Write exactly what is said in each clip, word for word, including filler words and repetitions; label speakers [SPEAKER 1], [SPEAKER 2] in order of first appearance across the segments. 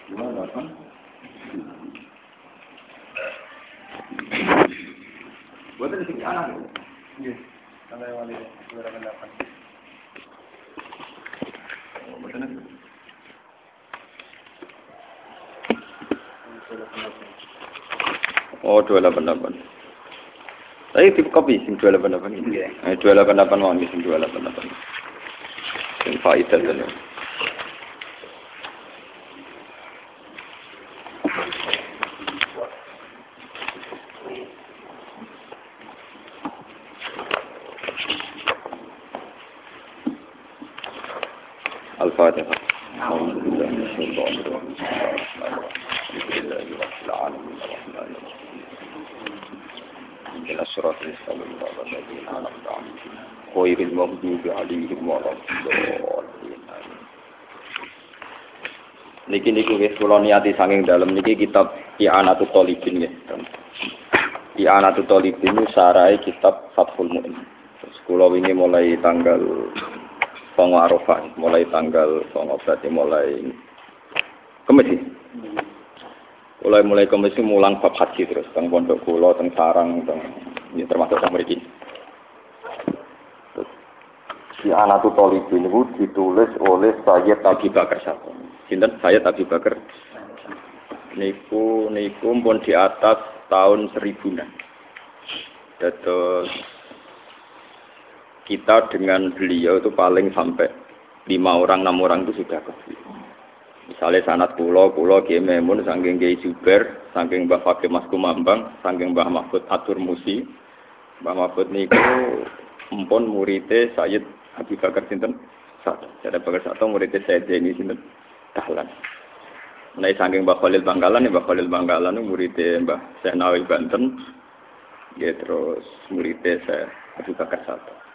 [SPEAKER 1] dua delapan. Buat ada sing anak. Nggih. Sampai wali dua delapan. Oh, betul. Oh, dua delapan delapan. Tapi tipe kopi sing dua delapan delapan ini. Eh dua delapan delapan mau sing dua delapan delapan. Sing faedah tenan. Al-Fatihah. Khairil maghdubi 'alaihim waladdallin. Niki niku wis kula niati saking dalem niki kitab I'anatul Thalibin nggih. I'anatul Thalibin niku sarai kitab Fathul Mu'in. Terus kula wingi mulai tanggal Songo Arafah, mulai tanggal Songo berarti mulai Kamis. Mulai mulai Kamis mulang bab haji terus teng pondok kula teng sarang teng ya termasuk teng mriki. Di I'anatul Thalibin itu ditulis oleh Sayyid Abi Bakar Sato. Sinten Sayyid Abi Bakar? Niku niku pun di atas tahun seribuan. Terus kita dengan beliau itu paling sampai lima orang, enam orang itu sudah kebeli. Misalnya sanad pulau, pulau Kiai Memun, saking Kiai Juber, saking Mbah Fakih Mas Kumambang, saking Mbah Mahfud Atur Musi. Mbah Mahfud niku empun muridé Sayyid Abi Bakar sinten? Satu. Sayyid Abi Bakar Satu muridé Sayyid Zaini sinten? Dahlan. Nah, saking Mbah Khalil Bangkalan, Mbah Khalil Bangkalan muridé Mbah Senawi Banten. Ya terus muridé Sayyid Abi Bakar Satu.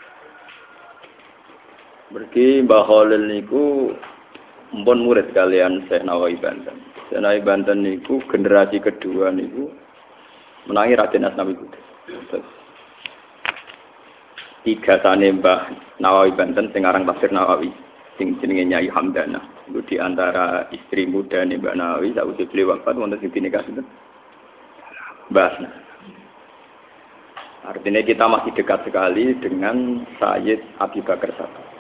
[SPEAKER 1] Berarti Mbah Khalil niku mpun murid kalian Syekh Nawawi Banten. Syekh Nawawi Banten niku generasi kedua niku menangi Raden Asnawi Kudus. Tiga tane Mbah Nawawi Banten sing aran Tafsir Nawawi sing jenenge Nyai Hamdana. Iku di antara istri muda nih Mbah Nawawi sakwise beliau wafat wonten sing dinikah sinten? Mbah Asna. Artinya kita masih dekat sekali dengan Sayyid Abi Bakar Satu.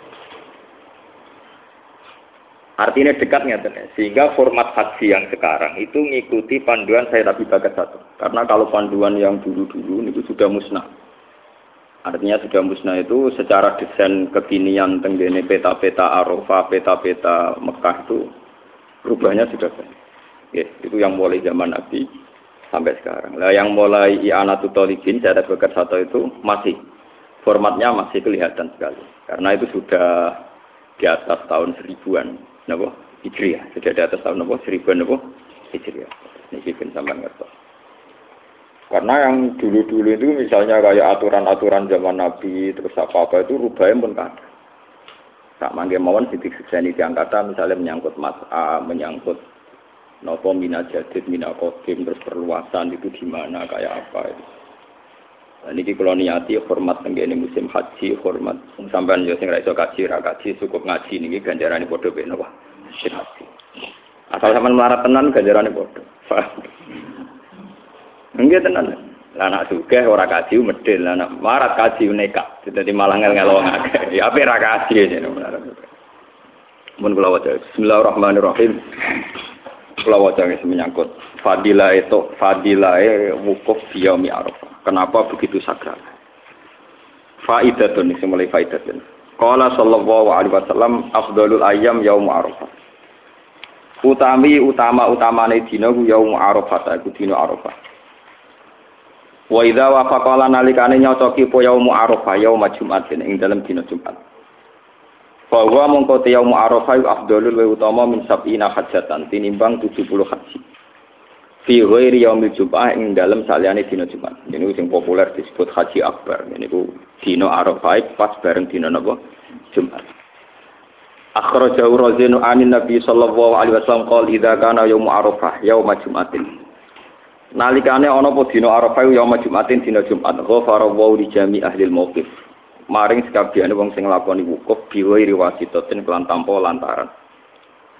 [SPEAKER 1] Artinya dekatnya, sehingga format haji yang sekarang itu mengikuti panduan Sayyid Abi Bakar Satu. Karena kalau panduan yang dulu-dulu itu sudah musnah. Artinya sudah musnah itu secara desain kekinian tenggene peta-peta Arafah, peta-peta Mekah itu perubahannya sudah banyak. Ya, itu yang mulai zaman Nabi sampai sekarang. Lah yang mulai I'anatul Thalibin Sayyid Abi Bakar Satu itu masih formatnya masih kelihatan sekali. Karena itu sudah di atas tahun seribuan. Napa? Hijriah. Sudah di atas tahun napa? Seribuan napa? Hijriah. Niki ben sampean ngertos. Karena yang dulu-dulu itu misalnya kayak aturan-aturan zaman Nabi terus apa-apa itu rubahnya pun kan. Tak mangke mawon sidik sejani diangkatan misalnya menyangkut mas'a, menyangkut napa mina jadid, mina qadim terus perluasan itu gimana kayak apa itu. Nah, niki kula niati hormat tenggene musim haji, hormat sampean yo sing ra iso kaji, ra kaji cukup ngaji niki ganjarane padha ben napa? Haji. Asal sampean melarat tenan ganjarane padha. Nggih tenan. Lah anak sugih ora kaji medhil, anak melarat kaji nekat. Dadi malah ngel-ngel wong akeh. Ya ape ra kaji jane melarat. Mun kula waca Bismillahirrahmanirrahim. Kula waca menyangkut fadilah itu fadilah wukuf di yaumi Arafah. Kenapa begitu sakral? Faidatun mulai faidatun. Qala sallallahu alaihi wasallam afdhalul ayyam yaum Arafah. Utami utama-utamane dina ku yaum Arafah, iku dina Arafah. Wa idza wafaqala nalikane nyocoki po yaum Arafah yaum Jumat ing dalem dina Jumat. Fa wa mongko te yaum Arafah afdhalul wa utama min sab'ina hajjatan tinimbang tujuh puluh haji. Fi ghairi yaumil Jum'ah ing dalem saliyane dina Jumat. Niku sing populer disebut Haji Akbar. Niku dina Arafah pas bareng dina napa? Jumat. Akhrajahu Razinu anin Nabi sallallahu alaihi wasallam qol idza kana yaum Arafah yaum Jum'atin. Nalikane ana apa dina Arafah yaum Jum'atin dina Jumat, ghafara wa li jami ahli al-mauqif. Maring sakabehane wong sing nglakoni wukuf bi ghairi wasitatin kelan tanpa lantaran.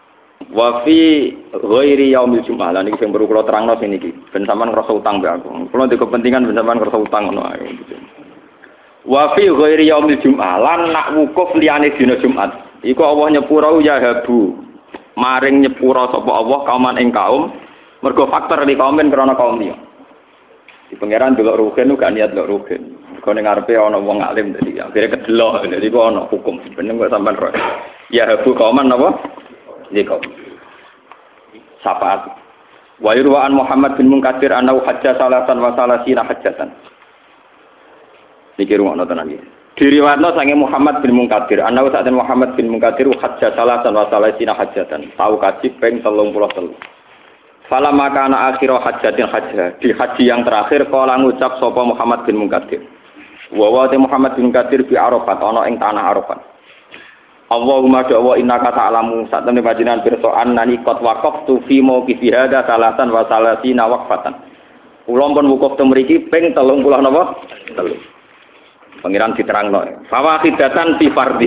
[SPEAKER 1] Wa fi ghairi yaumil jum'ah. Lah niki sing perlu kula terangno sing niki. Ben sampean ngrasa utang mbek aku. Kula ndek kepentingan ben sampean ngrasa utang ngono ae. Wa fi ghairi yaumil jum'ah lan nak wukuf liyane dina Jumat. Iku Allah nyepura ya habu. Maring nyepura sapa Allah kauman ing kaum mergo faktor di kaumen krana kaum liya. Di pangeran delok rugen gak niat delok rugen. Mergo ning ngarepe ana wong alim dadi akhire kedelok dadi kok ana hukum. Bener kok sampean ro. Ya habu kauman napa? Nggih kok. Sapaat. Wa yurwa'an Muhammad bin Munkatsir annahu hajja salatan wa salasina hajjatan. Niki rumakno tenan iki. Diriwayatno sange Muhammad bin Munkatsir, annahu sa'atan Muhammad bin Munkatsir hajja salatan wa salasina hajjatan. Tau kaji ping telung puluh telu. Fala makana akhir hajjatin hajjah. Di haji yang terakhir kala ngucap sapa Muhammad bin Munkatsir. Wa wa Muhammad bin Munkatsir bi Arafat ana ing tanah Arafat. Allahumma da'wa innaka ta'lamu sak temne panjenengan pirsa annani qad waqaftu fi mauqifi hadza salatan wa salasina waqfatan. Kula pun wukuf teng mriki ping telung puluh napa? Telu. Pangeran diterangno. Fawaqidatan fi fardhi.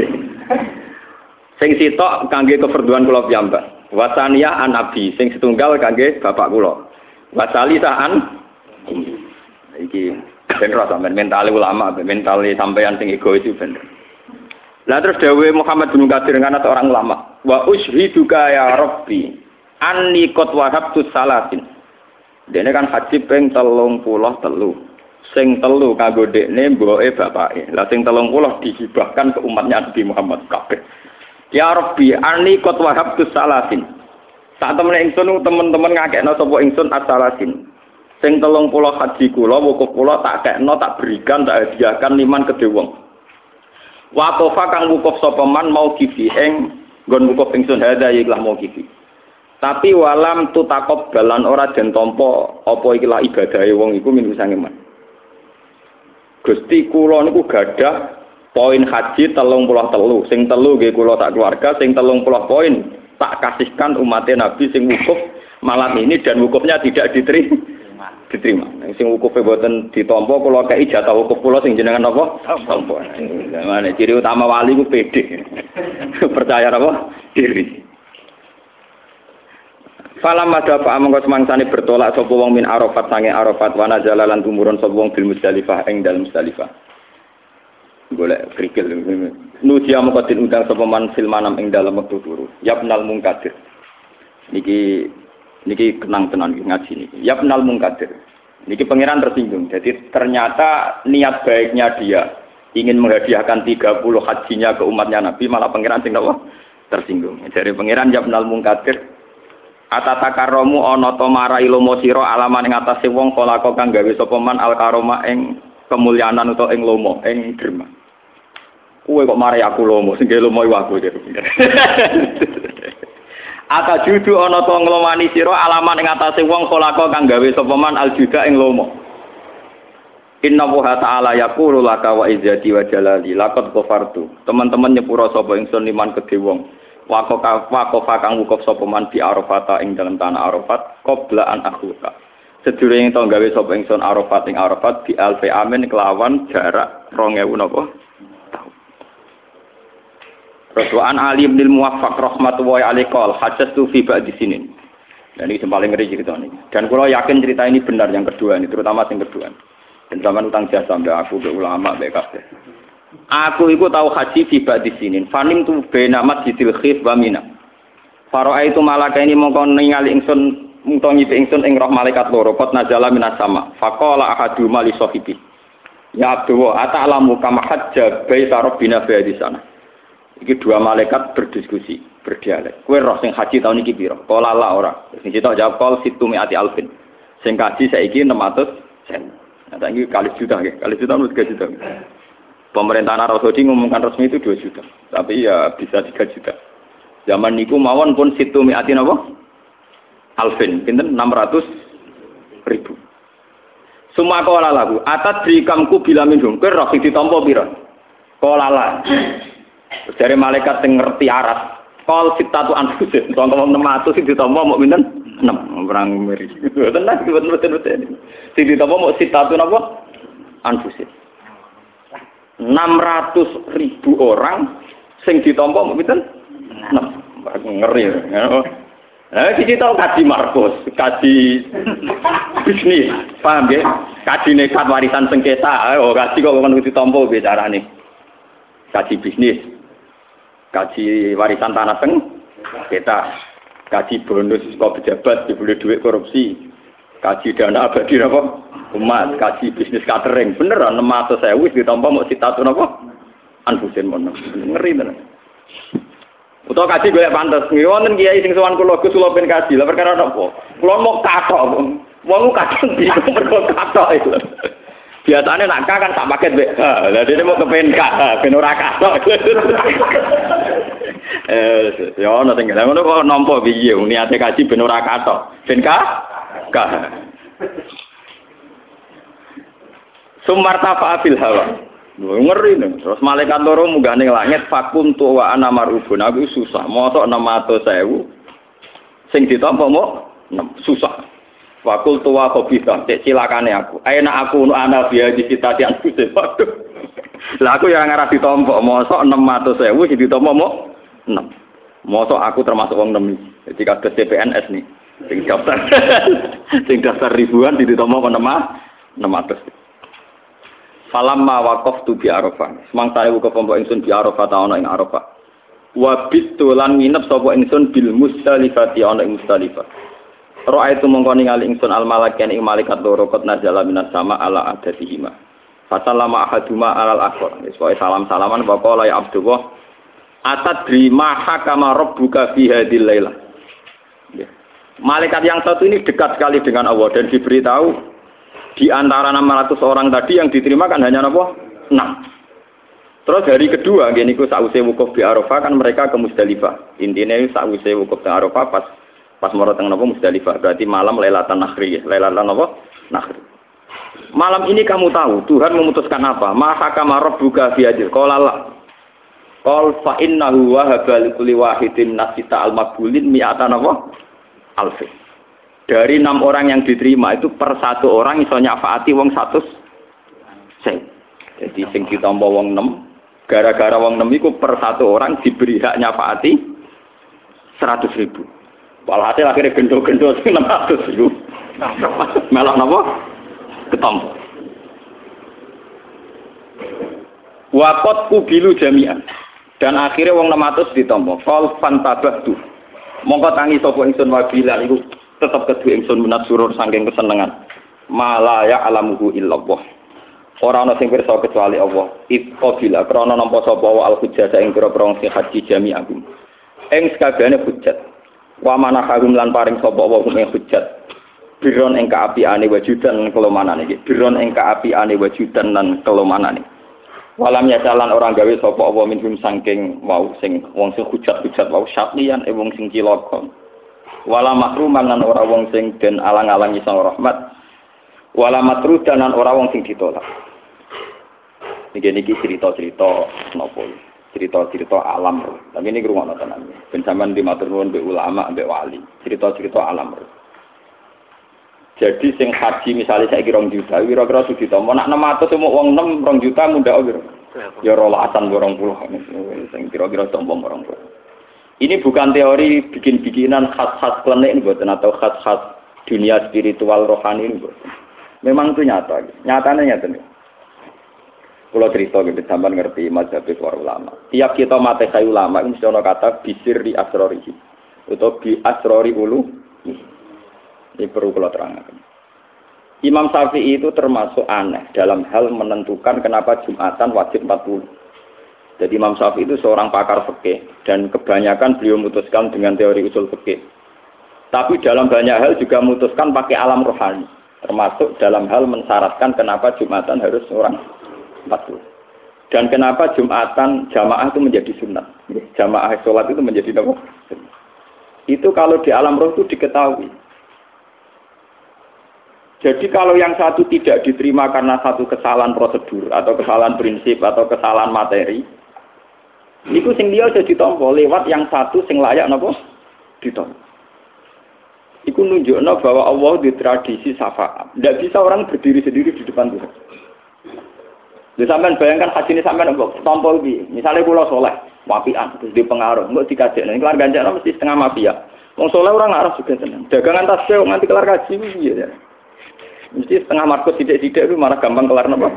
[SPEAKER 1] Sing sitok kangge keperduan kula piyambak. Wasaniya an abi sing setunggal kangge bapak kula. Wasalisaan iki ben ora sampean mentale ulama, mentale sampean sing egois itu bener. Lah terus dawuh Muhammad bin Munkatsir kan orang ulama. Wa ushiduka ya Rabbi anni qad wahabtu salatin. Dene kan haji ping telung puluh telu. Sing telu kanggo dekne mboke bapake. Lah sing telung puluh dihibahkan ke umatnya Nabi Muhammad kabeh. Ya Rabbi, ani qad wahabtu salasin. Sak temene ingsun teman-teman ngakekno sapa ingsun as-salasin. Sing telung puluh haji kula, wukuf kula tak kekno, tak berikan, tak hadiahkan liman kedhe wong. Waqafa kang wukuf sapa man mau kifi ing nggon wukuf ingsun hadza ikhlas mau kifi. Tapi walam tutakop balan ora den tampa apa ikilah ibadahe wong iku min sange man. Gusti kula niku gadah poin haji telung puluh telu, sing telu nggih kula sak keluarga, sing telung puluh poin tak kasihkan umat Nabi sing wukuf malam ini dan wukufnya tidak diterima. Diterima. Sing wukufe boten ditampa kula kei jatah wukuf kula sing jenengan apa? Tampa. Mana ciri utama wali ku pede. Percaya apa? Diri. Falam madha fa amangka semangsane bertolak sapa wong min Arafat sange Arafat wa nazala lan tumurun sapa wong bil Muzdalifah ing dalem Muzdalifah. Golek krikil nuji amangka den undang sapa man fil manam ing dalem wektu turu. Yabnal Munkatsir. Niki niki kenang tenan ngaji niki. Yabnal Munkatsir. Niki pangeran tersinggung. Jadi ternyata niat baiknya dia ingin menghadiahkan tiga puluh hajinya ke umatnya Nabi malah pangeran sing apa? Tersinggung. Dari pangeran Yabnal Munkatsir Atatakaromu ana ta marai lomo sira alaman ing atase wong kala kang gawe sapa man al karoma ing kemuliaan utawa ing lomo ing derma. Kuwe kok marai aku lomo sing lomo iku aku jare. Ata judu ana ta nglomani sira alaman ing atase wong kala kang gawe sapa man al juda ing lomo. Inna wa ta'ala yaqulu laka wa izzati wa jalali laqad ghafartu. Teman-teman nyepura sapa ingsun liman kedhe wong. Wakofa wakofa kang wukuf sapa man di Arafat ing dalam tanah Arafat qabla an akhuka. Sedurunge to gawe sapa ingsun Arafat ing Arafat di alfi amin kelawan jarak rong ewu napa taun. Rasulullah Ali bin Muwaffaq rahmatullahi alaihi qol hajastu fi ba'di sinin. Dan ini paling ngeri cerita ini. Dan kalau yakin cerita ini benar yang kedua ini terutama yang kedua. Dan zaman utang jasa mbak aku mbak ulama mbak kabeh. Aku iku tahu haji tiba di sini. Fanim tu benamat di Tilkhif wa Mina. Faro'a itu malaka ini mongko ningali ingsun mungto ngipi ingsun ing roh malaikat loro kot nazala minas sama. Faqala ahadu mali sahibi. Ya Abdullah ata'lamu kama hajja baita rabbina fi di sana. Iki dua malaikat berdiskusi, berdialek. Kowe roh sing haji tahun iki pira? Qala la ora. Sing kita jawab qol situ mi'ati alfin. Sing haji saiki enam ratus sen. Nah, iki kali juta nggih. Kali juta menurut tiga juta. Pemerintahan Arab Saudi ngumumkan resmi itu dua juta. Tapi ya bisa tiga juta. Zaman niku mawon pun situ mi'atin apa? Alfin. Pinten enam ratus ribu. Suma qala lahu atat bikamku bila minhum. Kowe roh sing ditampa pira? Qala la. Dari malaikat sing ngerti aras. Qol sitatu anfusin. Sangka enam ratus sing ditampa mok pinten? enam. Perang meri. Tenan betul-betul. Sing ditampa mok sitatu napa? Anfusin. enam ratus ribu orang sing ditampa mboten enam ngeri. Nah, siji tau kaji Markus, kaji bisnis, paham ya? Kaji nekat warisan sengketa, oh kaji kok kan ditampa bicarane. Kaji bisnis, kaji warisan tanah sengketa, kaji bonus kok pejabat dibeli duit korupsi, kaji dana abadi apa? Umat, kaji bisnis catering, bener enam ratus ribu ditampa mau sitatun apa? Anfusin mono, ngeri tenan. Utawa kaji golek pantes. Wonten kiai sing sowan kula Gus kula ben kaji. Lah perkara napa? Kula mau kathok. Wong kadang bingung mergo kathok iku. Biasane nak ka kan sak paket mbek. Lah dene mau kepen ka, ben ora kathok. Eh, yo ono sing ngono kok nampa piye niate kaji ben ora kathok. Ben ka? Ka. Sumartafa fil hawa. Ngeri nih, terus malaikat loro munggah ning langit fakum tu wa ana marubun aku susah, mosok enam ratus ribu sing ditampa mo susah. Fakul tu wa khabithah, cek cilakane aku. Ayenak aku nu ana biya di cita di aku waduh. Lah aku yang ngarep ditampa mosok enam ratus ribu sing ditampa mo enam. Mosok aku termasuk wong enam. Jadi kados C P N S nih, sing daftar sing daftar ribuan ditampa enam ratus. Falamma waqaftu bi Arafah. Semangsa ewu kepompok ingsun bi Arafah ta ana ing Arafah. Wa bitu lan nginep sapa ingsun bil Musdalifati ana ing Musdalifah. Ra'aitu mongko ningali ingsun al malakan ing malaikat loro kot nazala minas sama ala adatihima. Fasalama ahaduma alal akhir. Wis pokoke salam-salaman pokoke ya Abdullah. Atadri ma hakama rabbuka fi hadhil lailah. Malaikat yang satu ini dekat sekali dengan Allah dan diberitahu di antara enam ratus orang tadi yang diterima kan hanya apa? enam. Terus hari kedua, gini ku sausé wukuf di Arafah kan mereka ke Musdalifah. Intinya sausé wukuf di Arafah pas pas mara teng napa Musdalifah. Berarti malam Lailatan Nakhri, Lailatan apa? Nakhri. Malam ini kamu tahu Tuhan memutuskan apa? Ma hakama rabbuka fi hadil qala la. Qal fa innahu wahaba likulli wahidin nasita al-maqbulin mi'atan apa? Alfi. Dari enam orang yang diterima itu per satu orang iso nyafaati wong satu sen. Jadi sing ditampa wong enam, gara-gara wong enam iku per satu orang diberi hak nyafaati seratus ribu. Walhasil akhirnya gendo-gendo enam ratus ribu. Melok napa? Ketampa. Waqat kubilu jami'an. Dan akhirnya wong enam ratus ditampa. Qal fantabahtu. Mongko tangi sapa ingsun wabilan iku tetap kedua ingsun menat surur saking kesenengan. Mala ya alamuhu illallah. Ora ana sing pirsa kecuali Allah. Iqabila krana nampa sapa wa al hujjah ing pira-pira sing haji jami'akum. Ing sakabehane hujjat. Wa manahum lan paring sapa wa ing hujjat. Biron ing kaapiane wajudan kelomanane iki. Biron ing kaapiane wajudan lan kelomanane. Walam yasalan orang gawe sapa apa minhum saking wau sing wong sing hujat-hujat wau syatlian e wong sing cilaka. Wala makruman lan ora wong sing den alang-alangi sang rahmat. Wala matrudan lan ora wong sing ditolak. Niki niki cerita-cerita napa cerita-cerita alam. Tapi ini ngrungokno tenan. Ben sampean dimatur nuwun mbek ulama, mbek wali. Cerita-cerita alam. Jadi sing haji misalnya saya kira rong juta, kira-kira sudah ditambah. Nak enam ratus semua uang enam rong juta muda kira. Ya rolasan borong puluh. Sing kira-kira tambah borong puluh. Ini bukan teori bikin-bikinan khas-khas klenik ini buatan atau khas-khas dunia spiritual rohani ini buatan. Memang itu nyata. Nyatanya nyata nih. Kalau cerita gitu sampean ngerti mazhab para ulama. Tiap kita mate kayu ulama ini mesti ana kata bisirri asrorihi atau bi asrori ulu. Ini perlu kalau terangkan. Imam Syafi'i itu termasuk aneh dalam hal menentukan kenapa Jumatan wajib empat puluh. Jadi Imam Syafi'i itu seorang pakar fikih dan kebanyakan beliau memutuskan dengan teori usul fikih. Tapi dalam banyak hal juga memutuskan pakai alam rohani, termasuk dalam hal mensyaratkan kenapa Jumatan harus orang empat puluh. Dan kenapa Jumatan jamaah itu menjadi sunat. Jamaah sholat itu menjadi apa? Itu kalau di alam roh itu diketahui. Jadi kalau yang satu tidak diterima karena satu kesalahan prosedur atau kesalahan prinsip atau kesalahan materi, itu sing dia sudah ditompo lewat yang satu sing layak napa ditompo. Iku nunjukno bahwa Allah di tradisi syafaat. Tidak bisa orang berdiri sendiri di depan Tuhan. Jadi sampean bayangkan haji ini sampean mbok tompo iki. Misale kula saleh, wapian, terus di pengaruh, mbok dikajek. Nek kelar ganjaran mesti setengah mafia. Wong saleh ora ngarep juga seneng. Dagangan tasbih wong nganti kelar kaji piye ya. Mesti setengah markus sithik-sithik itu malah gampang kelar napa?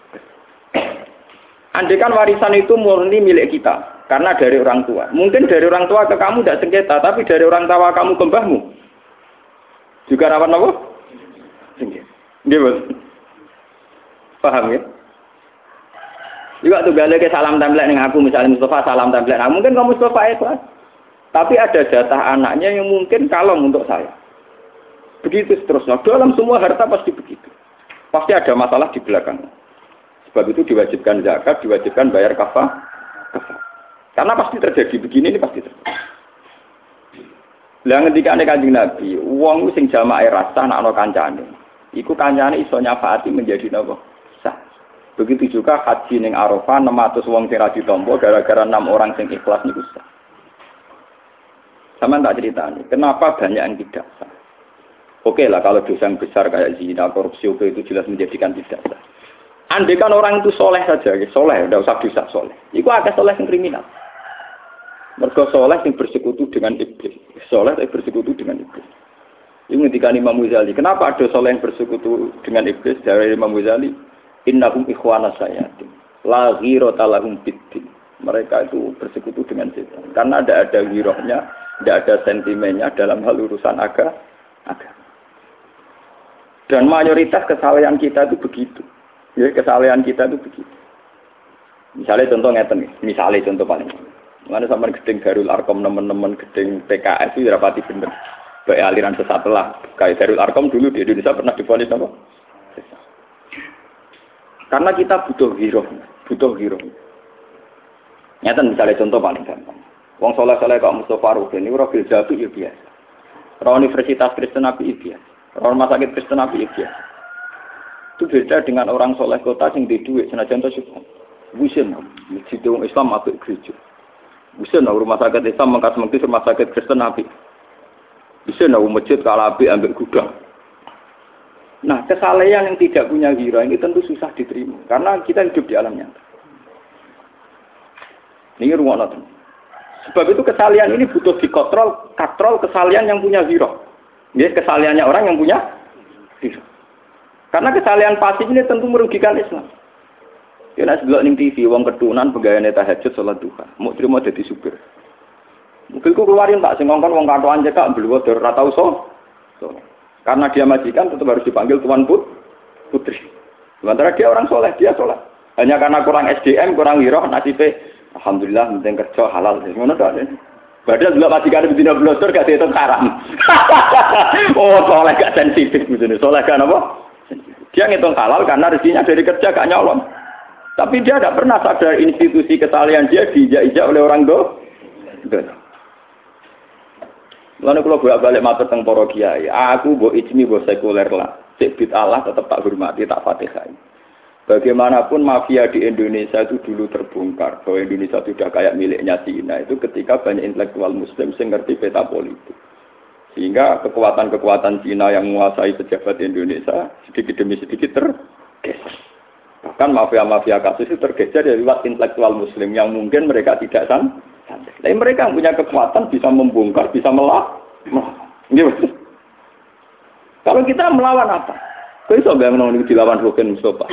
[SPEAKER 1] Andai kan warisan itu murni milik kita, karena dari orang tua. Mungkin dari orang tua ke kamu tidak sengketa, tapi dari orang tua kamu ke mbahmu juga rawan apa? Sengketa. Nggih, paham ya? Juga tuh gale ke salam template ning aku, misalnya Mustafa salam template. Nah, mungkin kamu Mustafa ikhlas. Tapi ada jatah anaknya yang mungkin kalong untuk saya. Begitu seterusnya. Dalam semua harta pasti begitu. Pasti ada masalah di belakang. Sebab itu diwajibkan zakat, diwajibkan bayar kafah. Karena pasti terjadi begini, ini pasti terjadi. Lah ketika nek Kanjeng Nabi, wong sing jamaah rasa anakno kancane. Iku kancane iso nyafaati menjadi napa? Sah. Begitu juga haji ning Arafah enam ratus wong sing ra ditampa gara-gara enam orang sing ikhlas niku sah. Sama tak ceritanya, kenapa banyak yang tidak sah? Oke lah kalau dosa yang besar kayak zina, korupsi, oke itu jelas menjadikan tidak sah. Andai kan orang itu soleh saja, soleh, tidak usah dosa soleh. Itu agak soleh yang kriminal. Mereka soleh yang bersekutu dengan iblis. Soleh yang bersekutu dengan iblis. Ini ketika Imam Ghazali, kenapa ada soleh yang bersekutu dengan iblis? Dari Imam Ghazali, innahum ikhwana sayatin, la ghirata lahum biddin. Mereka itu bersekutu dengan setan. Karena tidak ada girohnya, tidak ada sentimennya dalam hal urusan agama. Dan mayoritas kesalahan kita itu begitu. Ya, kesalahan kita itu begitu. Misalnya contoh ngeten nih, misalnya contoh paling. Mana sama gedeng Darul Arkom teman-teman gedeng P K S itu rapati bener. Baik aliran sesat lah. Kayak Darul Arkom dulu di Indonesia pernah divonis apa? Karena kita butuh giroh, butuh giroh. Nyata misalnya contoh paling gampang. Wong soleh-soleh kok Mustafa Rukin ini ora filsafat ya biasa. Ora Universitas Kristen Nabi biasa. Ora rumah sakit Kristen Nabi biasa. Itu beda dengan orang soleh kota yang di duit. Senajan contoh syukur. Bukan, masjid Islam atau gereja. Bukan, rumah sakit Islam mengkas mengkis rumah sakit Kristen Nabi. Bukan, masjid kalabi ambil gudang. Nah, kesalahan yang tidak punya gira ini tentu susah diterima. Karena kita hidup di alam nyata. Ini ruang nonton. Sebab itu kesalahan ini butuh dikontrol, kontrol kesalahan yang punya gira. Ini kesalahannya orang yang punya gira. Karena kesalahan pasif ini tentu merugikan Islam. Ya nek delok ning T V wong ketunan pegawaiane tahajud salat duha, mau trimo dadi supir. Mobilku keluarin tak sing ngongkon wong katokan cekak mbluwo dur ora tau so. Karena dia majikan tetap harus dipanggil tuan put putri. Sementara dia orang soleh, dia soleh. Hanya karena kurang S D M, kurang giroh, nasibnya alhamdulillah penting kerja halal. Ngono tok. Padahal delok majikan bedina blosor gak dihitung haram. Oh, soleh gak sensitif begini. Soleh kan apa? Dia ngitung halal karena rezekinya dari kerja gak nyolong. Tapi dia tidak pernah sadar institusi kesalahan dia diijak-ijak oleh orang do. Lalu kalau bolak balik matur teng para kiai, aku mbok ijmi mbok sekuler lah. Sik bid Allah tetap tak hormati, tak fatihai. Bagaimanapun mafia di Indonesia itu dulu terbongkar bahwa Indonesia sudah kayak miliknya Cina itu ketika banyak intelektual Muslim yang ngerti peta politik. Sehingga kekuatan-kekuatan Cina yang menguasai pejabat Indonesia sedikit demi sedikit tergeser. Bahkan mafia-mafia kasus itu tergeser dari lewat intelektual Muslim yang mungkin mereka tidak san. Tapi mereka yang punya kekuatan bisa membongkar, bisa melawan. Gitu. Kalau kita melawan apa? Kau bisa nggak menolak dilawan Rukin Mustafa?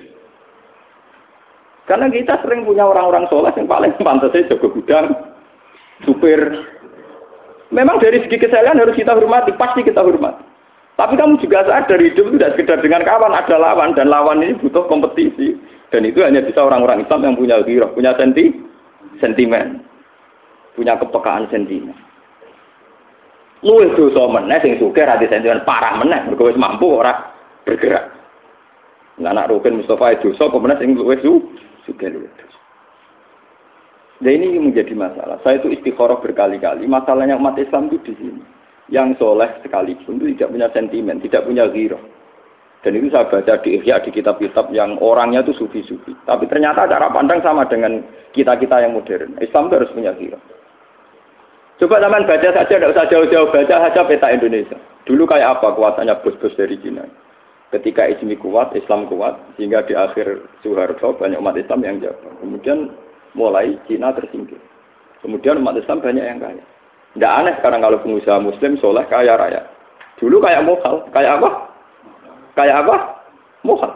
[SPEAKER 1] Karena kita sering punya orang-orang soleh yang paling pantas saja jaga gudang, supir. Memang dari segi kesalahan harus kita hormati, pasti kita hormati. Tapi kamu juga sadar hidup itu tidak sekedar dengan kawan, ada lawan dan lawan ini butuh kompetisi. Dan itu hanya bisa orang-orang Islam yang punya ghirah, punya senti, sentimen, punya kepekaan sentimen. Luwih dosa meneh sing sugih ra sentimen parah meneh, mergo wis mampu ora bergerak. Lah anak Rukin Mustafa dosa kok meneh sing luwih sugih luwih dosa. Dan ini menjadi masalah. Saya itu istikharah berkali-kali. Masalahnya umat Islam itu di sini. Yang soleh sekalipun itu tidak punya sentimen, tidak punya ghirah. Dan itu saya baca di Ihya, di kitab-kitab yang orangnya itu sufi-sufi. Tapi ternyata cara pandang sama dengan kita-kita yang modern. Islam itu harus punya ghirah. Coba zaman baca saja, tidak usah jauh-jauh baca saja peta Indonesia. Dulu kayak apa kuasanya bos-bos dari Cina. Ketika Islam kuat, Islam kuat, sehingga di akhir Soeharto banyak umat Islam yang jatuh. Kemudian mulai Cina tersingkir. Kemudian umat Islam banyak yang kaya. Tidak aneh sekarang kalau pengusaha Muslim soleh kaya raya. Dulu kayak mokal, kayak apa? Kayak apa? Mokal.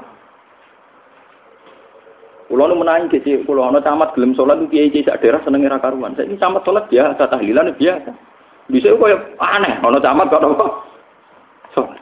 [SPEAKER 1] Kulo nu menangi sih, kulo nu camat gelem sholat itu kiai kiai sak daerah seneng ra karuan. Saya ini camat sholat biasa, tahlilan biasa. Bisa kok aneh, ono camat kok apa? Sholat.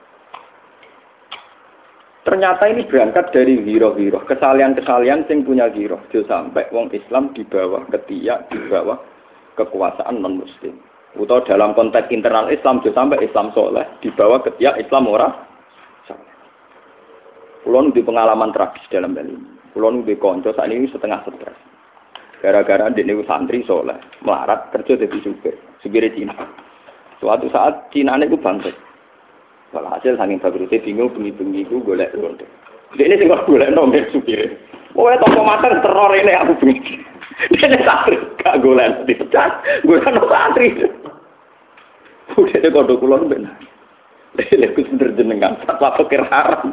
[SPEAKER 1] Ternyata ini berangkat dari giroh-giroh, kesalian-kesalian yang punya giroh. Dia sampai wong Islam di bawah ketiak, di bawah kekuasaan non-Muslim. Atau dalam konteks internal Islam, dia sampai Islam soleh, di bawah ketiak Islam ora soleh. Kulon di pengalaman tragis dalam hal ini. Kulon di konco saat ini setengah stres. Gara-gara dia ini santri soleh, melarat kerja jadi supir, supir Cina. Suatu saat Cina ini bangkit. Hasil saking bagusnya bingung bengi-bengi itu golek ronde. Dia ini tinggal golek nomor supir. Oh ya toko mater teror ini aku bengi. Dia ini santri gak golek dipecat, golek no santri. Udah dia kodok kulon benar. Dia lekus berjenengan satwa pikir haram.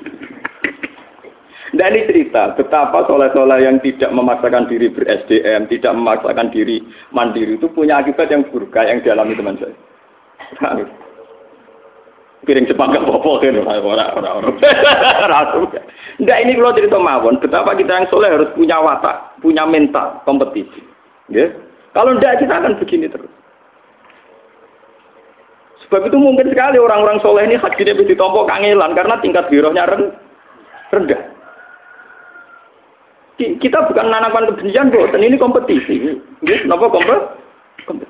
[SPEAKER 1] Dan ini cerita betapa soleh-soleh yang tidak memaksakan diri ber-S D M, tidak memaksakan diri mandiri itu punya akibat yang buruk yang dialami teman saya. Piring Jepang gak apa-apa kan orang-orang. Enggak, ini kalau cerita mawon, betapa kita yang soleh harus punya watak, punya mental kompetisi. Ya? Kalau enggak kita akan begini terus. Sebab itu mungkin sekali orang-orang soleh ini hajinya bisa ditompok kangelan karena tingkat girohnya rendah. Kita bukan menanamkan kebencian, dan ini kompetisi. Ya, kenapa kompetisi?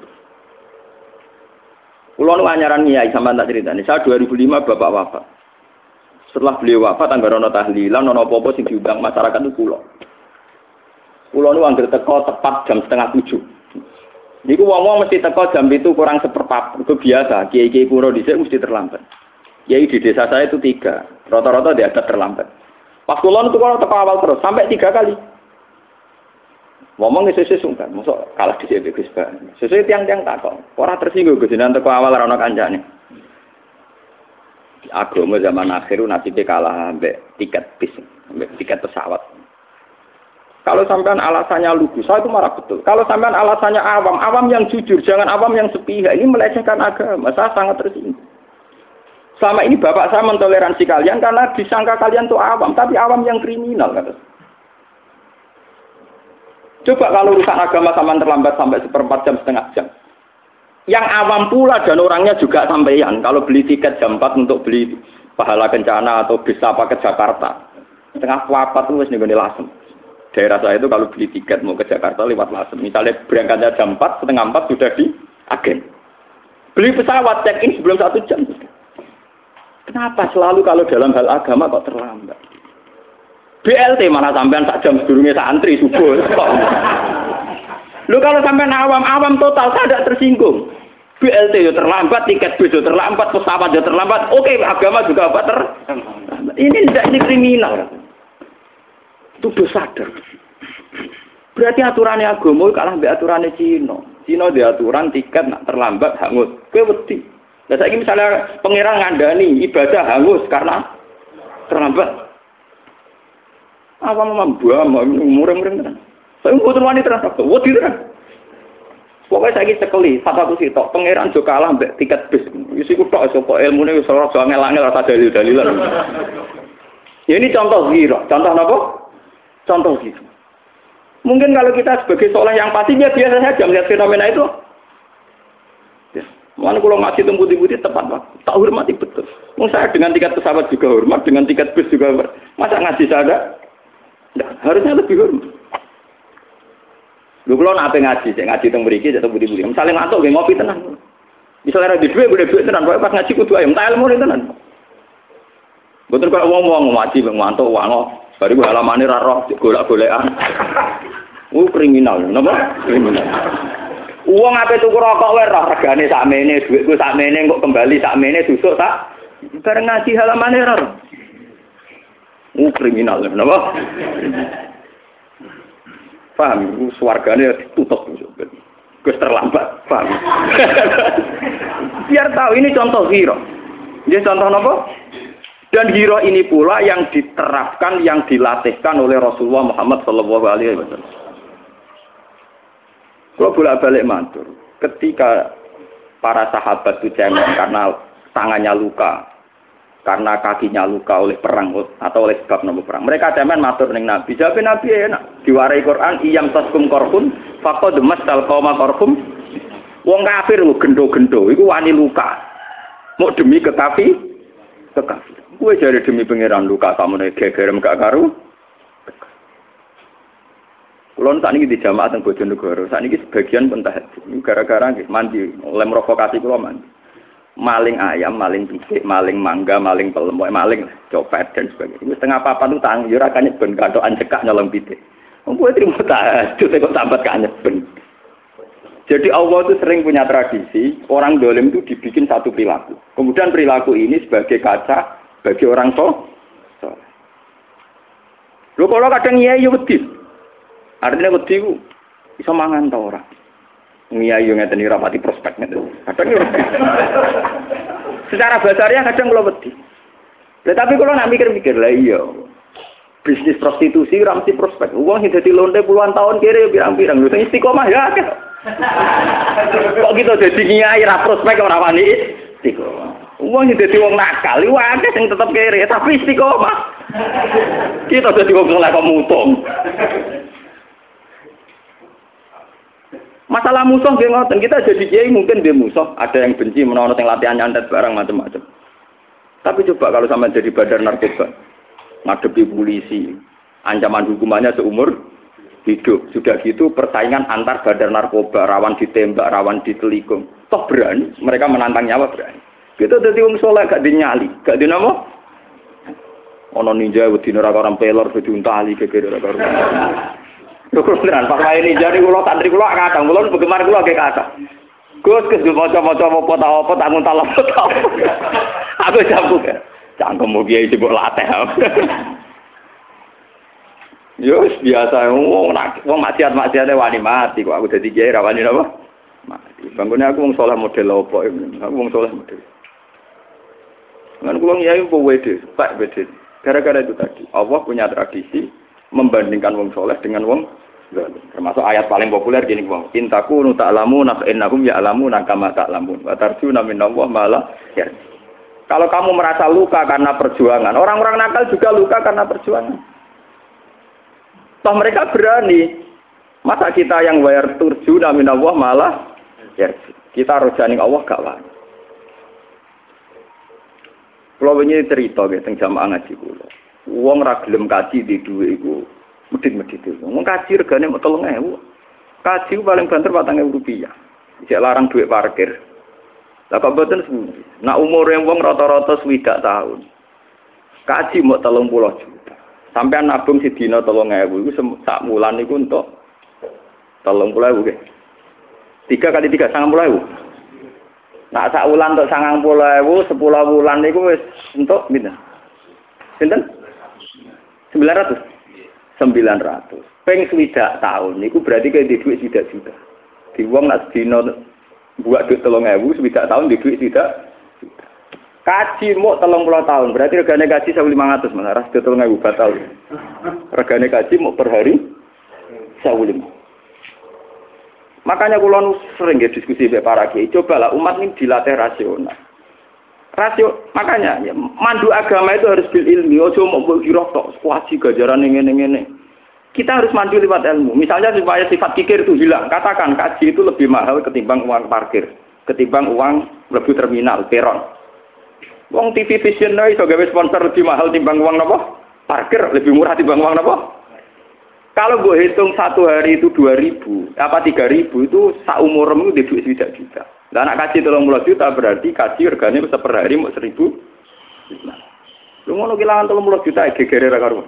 [SPEAKER 1] Kulo nu anyaran nyai sampean tak critani. Saya dua ribu lima bapak wafat. Setelah beliau wafat anggere ana tahlilan, ana apa-apa sing diundang masyarakat itu kulo. Kulo nu anggere teko tepat jam setengah tujuh. Niku wong-wong mesti teko jam itu kurang seperempat. Itu biasa, kiai-kiai kuno dhisik mesti terlambat. Kiai di desa saya itu tiga. Rata-rata dia ada terlambat. Pas kulo nu teko teko awal terus sampai tiga kali. Ngomong sesuai sungkan, masuk kalah di sini Gus Pak. Sesuai tiang-tiang takok. Orang tersinggung Gus nanti ke awal rano kancane. Agama zaman akhir nasibnya kalah ambek tiket bis, ambek tiket pesawat. Kalau sampean alasannya lugu, saya itu marah betul. Kalau sampean alasannya awam, awam yang jujur, jangan awam yang sepihak. Ini melecehkan agama. Saya sangat tersinggung. Selama ini bapak saya mentoleransi kalian karena disangka kalian tuh awam, tapi awam yang kriminal kata. Coba kalau urusan agama sama terlambat sampai seperempat jam, setengah jam. Yang awam pula dan orangnya juga sampeyan. Kalau beli tiket jam empat untuk beli pahala kencana atau bis apa ke Jakarta. Setengah empat itu wis ning Lasem. Daerah saya itu kalau beli tiket mau ke Jakarta lewat Lasem. Misalnya berangkatnya jam empat, setengah empat sudah di agen. Beli pesawat check-in sebelum satu jam. Kenapa selalu kalau dalam hal agama kok terlambat? B L T mana sampean sak jam sedurunge santri subuh. Lu kalau sampean awam-awam total saya tidak tersinggung. B L T yo terlambat, tiket bis yo terlambat, pesawat yo terlambat. Oke, agama juga apa ter? Ini tidak ini kriminal. Itu dosa sadar. Berarti aturannya agama kalah mbek aturannya Cina. Cina dia aturan tiket nak terlambat hangus. Kowe wedi. Lah saiki misalnya pangeran ngandani ibadah hangus karena terlambat. Apa membuat mureng-mureng tenan. Saya mboten wani terus kok. Wedi tenan. Pokoke saiki sekeli, satu sitok pangeran jo kalah mbek tiket bis. Wis iku tok sapa ilmune wis ora angel-angel ora dalil-dalilan. Ya ini contoh zero. Contoh napa? Contoh gitu. Mungkin kalau kita sebagai soleh yang pasti ya biasa saja melihat fenomena itu. Ya. Mana kalau ngaji temu putih-putih tepat Pak. Tak hormati betul. Mau saya dengan tiket pesawat juga hormat, dengan tiket bis juga hormat. Masa ngaji saya nah, harusnya lebih hormat. Lu kalau nak ngaji, saya ngaji teng mriki atau budi-budi. Misalnya ngantuk nggih ngopi tenan. Misalnya ada di duit, boleh duit tenan. Pas ngaji kudu ayam, tak ilmu tenan. Betul kok wong-wong ngaji ngantuk wango. Baru halamane ra roh golek-golekan. Uh kriminal, napa? Kriminal. Uang ape tuku rokok wae roh regane sakmene, dhuwitku sakmene kok kembali sakmene susuk tak. Bareng ngaji halamane ra roh. Uh kriminal, napa? Paham, swargane ditutup Gus terlambat, paham. Biar tahu ini contoh hero. Dia contoh apa? Dan hero ini pula yang diterapkan, yang dilatihkan oleh Rasulullah Muhammad Sallallahu Alaihi Wasallam. Kalau bolak-balik matur, ketika para sahabat itu cemen karena tangannya luka, karena kakinya luka oleh perang atau oleh sebab nopo perang. Mereka cemen matur ning Nabi. Jawab Nabi enak. Diwarai Quran, iyam taskum korhum, faqad masal qauma korhum. Wong kafir lu gendo-gendo, iku wani luka. Mau demi kekafi, kekafir. Gue jare demi pangeran luka samune gegerem gak karu. Kulon saat ini di jamaah teng Bojonegoro, saat ini sebagian pun tahajud. Gara-gara mandi, oleh merokokasi kulo mandi. Maling ayam, maling pisik, maling mangga, maling pelem, maling copet dan sebagainya. Itu setengah papan itu tang, yo rakane ben katokan cekak nyolong pisik. Wong kowe trimo tahajud kok sambat kan ben. Jadi Allah itu sering punya tradisi, orang dolim itu dibikin satu perilaku. Kemudian perilaku ini sebagai kaca bagi orang so. Lho kalau kadang iya yo wedi. Artinya wedi ku iso mangan ta ora? Ngiyai yo ngeten ora pati prospek ngeten. Kadang yo wedi. Secara basarnya kadang kula wedi. Lah tapi kula nak mikir-mikir lah iya. Bisnis prostitusi ora mesti prospek. Wong sing dadi lonte puluhan tahun kere pirang-pirang lho sing istiqomah ya akeh. Kok kita dadi ngiyai ra prospek ora wani istiqomah. Wong sing dadi wong nakal iku akeh sing tetep kere tapi istiqomah. Kita dadi wong saleh kok mutung. Masalah musuh nggih ngoten, kita jadi kiai mungkin dia musuh, ada yang benci menawa yang latihan nyantet barang macam-macam. Tapi coba kalau sama jadi badar narkoba, ngadepi polisi, ancaman hukumannya seumur hidup. Sudah gitu persaingan antar badar narkoba, rawan ditembak, rawan ditelikung. Toh berani, mereka menantang nyawa berani. Kita dadi wong saleh gak dinyali, gak dinamo. Ono ninja wedi ora orang pelor diuntali gegere ora karo. Lho beneran Pak Wai ninja niku kula santri kula kadang kula penggemar kula ge kathah. Gus kes maca-maca apa ta apa tak nguntal apa ta. Aku jago kan. Cangkem kiai sibuk latih. Yo biasa wong wong maksiat-maksiate wani mati kok aku dadi kiai ra wani napa? Mati. Bangunnya aku wong saleh model apa aku wong saleh model. Kan kula kiai po wede, Pak wede. Gara-gara itu tadi, Allah punya tradisi membandingkan wong soleh dengan wong zalim. Termasuk ayat paling populer gini, wong intakunu ta'lamuna fa innahum ya'lamuna kama ta'lamun. Wa tarjuna minallah malah ya. Kalau kamu merasa luka karena perjuangan, orang-orang nakal juga luka karena perjuangan. Toh mereka berani. Masa kita yang wayar turjuna minallah malah ya. Kita rojani Allah gak wani. Kalau ini cerita gitu, tentang jamaah ngaji kulo. Uang raglem kaji di dua itu, medit-medit itu. Uang kaji regane mau tolong ewu. Kaji paling banter patang ewu rupiah. Saya larang duit parkir. Lah kok betul sih. Nak umur yang uang rata-rata swidak tahun. Kaji mau tolong pulau juta. Sampai nabung si dino tolong ewu. Itu sak bulan itu untuk tolong pulau ewu. Tiga kali tiga sangat pulau ewu. Nak sak wulan untuk sangang puluh ewu, sepuluh bulan itu wis untuk minta. Sinten? Sembilan ratus. Sembilan ratus. Peng swidak tahun. Itu berarti kayak di duit swidak juta. Di uang nak sedino buat duit telung ewu, swidak tahun di duit swidak. Kaji mau telung puluh tahun. Berarti regane kaji sewu lima ratus. Mana ras telung ewu batal. Regane kaji mau per hari sewu lima. Makanya kulon sering ya diskusi dengan para kiai. Cobalah umat ini dilatih rasional. Rasio, makanya ya, mandu agama itu harus bil ilmi. Ojo mau kira tok kuasi gajaran ini ini. Kita harus mandu lewat ilmu. Misalnya supaya sifat kikir itu hilang. Katakan kaji itu lebih mahal ketimbang uang parkir, ketimbang uang lebih terminal, peron. Uang T V Vision itu gawe sponsor lebih mahal timbang uang apa? Parkir lebih murah timbang uang apa? Kalau gue hitung satu hari itu dua ribu, apa tiga ribu itu saumurmu di duit tidak juta. Dan anak kaji tolong puluh juta berarti kaji regane per hari mau seribu. Lu mau kehilangan tolong puluh juta, gegere rakaru.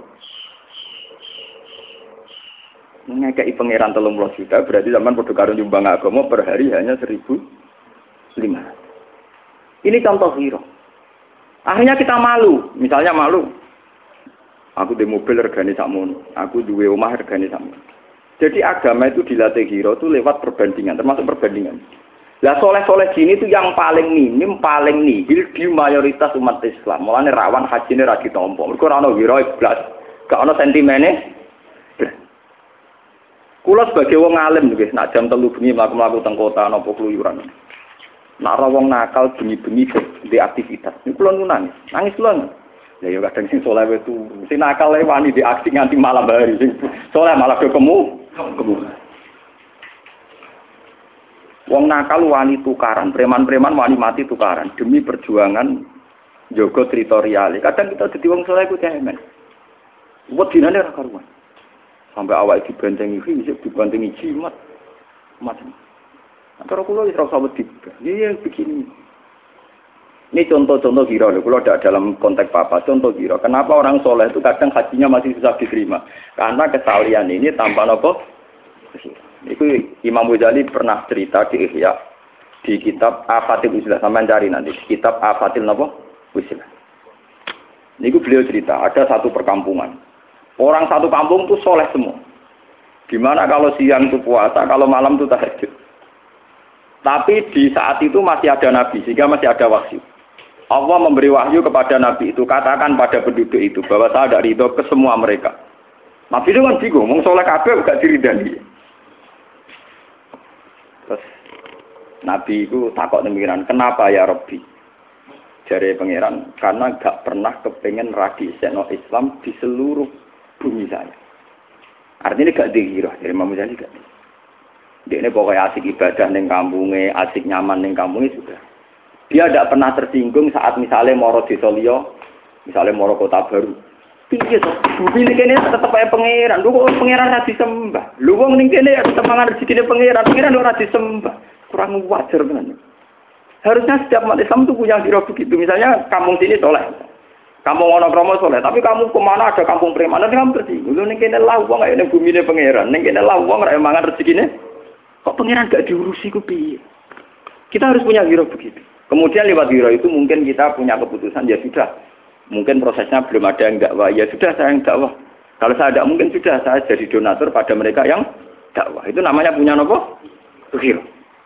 [SPEAKER 1] Ngekei pangeran tolong puluh juta berarti zaman produk karun jumbang agama per hari hanya seribu lima. Ini contoh hero. Akhirnya kita malu, misalnya malu. Aku di mobil regane sakmono, aku duwe omah regane sakmono. Jadi agama itu dilatih hiro itu lewat perbandingan, termasuk perbandingan. Lah soleh-soleh gini itu yang paling minim, paling nihil di mayoritas umat Islam. Mulane rawan hajine ra ditampa. Mergo ora ono hiro iblas, gak ono sentimene. Kula sebagai wong alim nggih, nak jam telu bengi mlaku-mlaku teng kota napa kluyuran. Nak ora wong nakal bengi-bengi di aktivitas. Niku kula nangis. Nangis kula. Ya yo kadang sing saleh wae turu. Sing nakal wae wani di aksi nganti malam hari. Sing saleh malah do kemu. Kemu. Wong nakal wani tukaran, preman-preman wani mati tukaran demi perjuangan jaga teritorial. Kadang kita dadi wong saleh ku cemen. Wedinane ra karuan. Sampai awal dibantengi fisik, dibantengi jimat, macam. Antara kulo wis ora usah wedi. Iya begini. Ini contoh-contoh kira, kalau tidak dalam konteks apa, contoh kira. Kenapa orang soleh itu kadang hajinya masih susah diterima? Karena kesalian ini tanpa nopo. Itu Imam Ghazali pernah cerita di Ihya, di kitab Afatil Usilah. Sampai cari nanti, kitab Afatil nopo Usilah. Ini beliau cerita, ada satu perkampungan. Orang satu kampung itu soleh semua. Dimana kalau siang itu puasa, kalau malam itu tahajud. Tapi di saat itu masih ada Nabi, sehingga masih ada wahyu. Allah memberi wahyu kepada Nabi itu, katakan pada penduduk itu, bahwa saya tidak ridho ke semua mereka. Nabi itu kan bingung, ngomong soleh kabeh gak diridani. Terus Nabi itu takut pemikiran, kenapa ya Rabbi? Jari pangeran, karena gak pernah kepengen radisekno Islam di seluruh bumi saya. Artinya gak dikira, dari Imam Ghazali gak. Dia ini pokoknya asik ibadah neng kampungnya, asik nyaman neng kampungnya sudah. Dia tidak pernah tersinggung saat misalnya moro desa liya, misalnya moro kota baru. Piye to? Bumi ini kene tetep ae pangeran. Lho kok pangeran ra disembah. Lho wong ning kene tetep mangan rezekine pangeran, pangeran ora disembah. Kurang wajar tenan. Harusnya setiap umat Islam itu punya kira begitu. Misalnya kampung sini soleh. Kampung Wonokromo soleh, tapi kamu kemana ada kampung preman, nanti kamu tersinggung. Lu ning kene lah wong kaya ning bumine pangeran, ning kene lah wong ra mangan rezekine. Kok pangeran gak diurusi ku piye? Kita harus punya hero begitu. Kemudian lewat hero itu mungkin kita punya keputusan ya sudah. Mungkin prosesnya belum ada yang dakwah, ya sudah saya yang dakwah. Kalau saya tidak mungkin sudah saya jadi donatur pada mereka yang dakwah. Itu namanya punya nopo? Hero.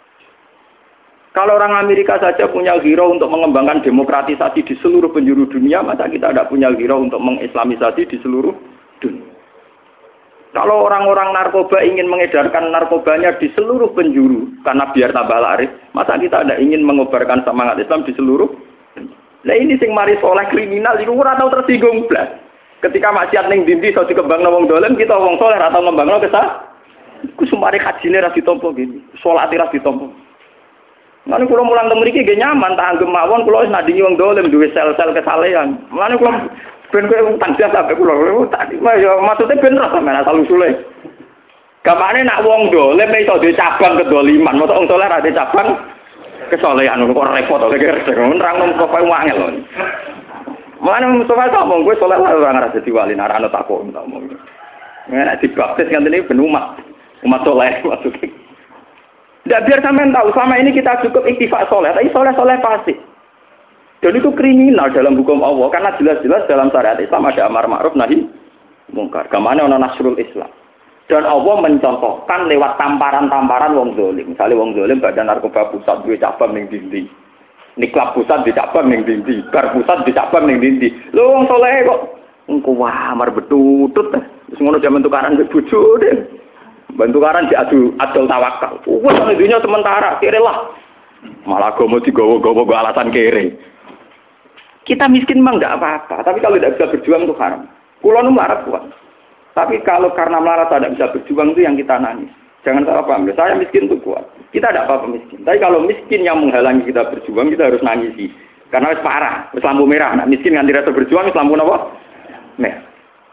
[SPEAKER 1] Kalau orang Amerika saja punya hero untuk mengembangkan demokratisasi di seluruh penjuru dunia, masa kita tidak punya hero untuk mengislamisasi di seluruh dunia? Kalau orang-orang narkoba ingin mengedarkan narkobanya di seluruh penjuru, karena biar tambah laris, masa kita tidak ingin mengobarkan semangat Islam di seluruh dunia? Nah ini sing mari soleh kriminal, itu ora tau tersinggung blas. Ketika maksiat ning dindi iso dikembangno wong dolen, kita wong soleh ora tau ngembangno kesah. Iku sumare hajine ra ditampa gini, salate ra ditampa. Mulane kula mulang teng mriki nggih nyaman, tak anggem mawon kula wis nadingi wong dolen duwe sel-sel kesalehan. Mulane kula ben kowe tanggas sampe kula tak ya maksude ben roh sampean asal usule. Gamane nak wong dolen iso duwe cabang kedoliman, mosok wong saleh ra duwe cabang kesolehan kok repot to kek nerangno kok kowe wangel. Mulane Mustafa ngomong kowe saleh ora ora dadi wali nek ana takok ngomong. Nek dibaptis ngene ben umat, umat saleh maksudnya. Tidak biar sampean tahu, selama ini kita cukup iktifak soleh, tapi soleh-soleh pasti. Dan itu kriminal dalam hukum Allah, karena jelas-jelas dalam syariat Islam ada amar ma'ruf nahi mungkar. Kemana ono nasrul Islam. Dan Allah mencontohkan lewat tamparan-tamparan wong zalim. Misalnya wong zalim badan narkoba pusat duwe cabang ning dindi. Niklab pusat di cabang ning dindi, bar pusat di cabang ning dindi. Lho wong soleh kok engko wah amar betutut. Wis ngono jaman tukaran mbek bojo deh. Bantukaran diadu adol tawakal. Wes ana dunya sementara, kere lah. Malah gomo digowo-gowo go alasan kere. Kita miskin mah enggak apa-apa, tapi kalau tidak bisa berjuang itu haram. Kulo nu melarat kuat. Tapi kalau karena melarat tidak bisa berjuang itu yang kita nangis. Jangan salah paham. Saya miskin itu kuat. Kita tidak apa-apa miskin. Tapi kalau miskin yang menghalangi kita berjuang, kita harus nangisi. Karena wis parah, wis lampu merah. Nah, miskin nganti rasa berjuang wis lampu napa? Merah.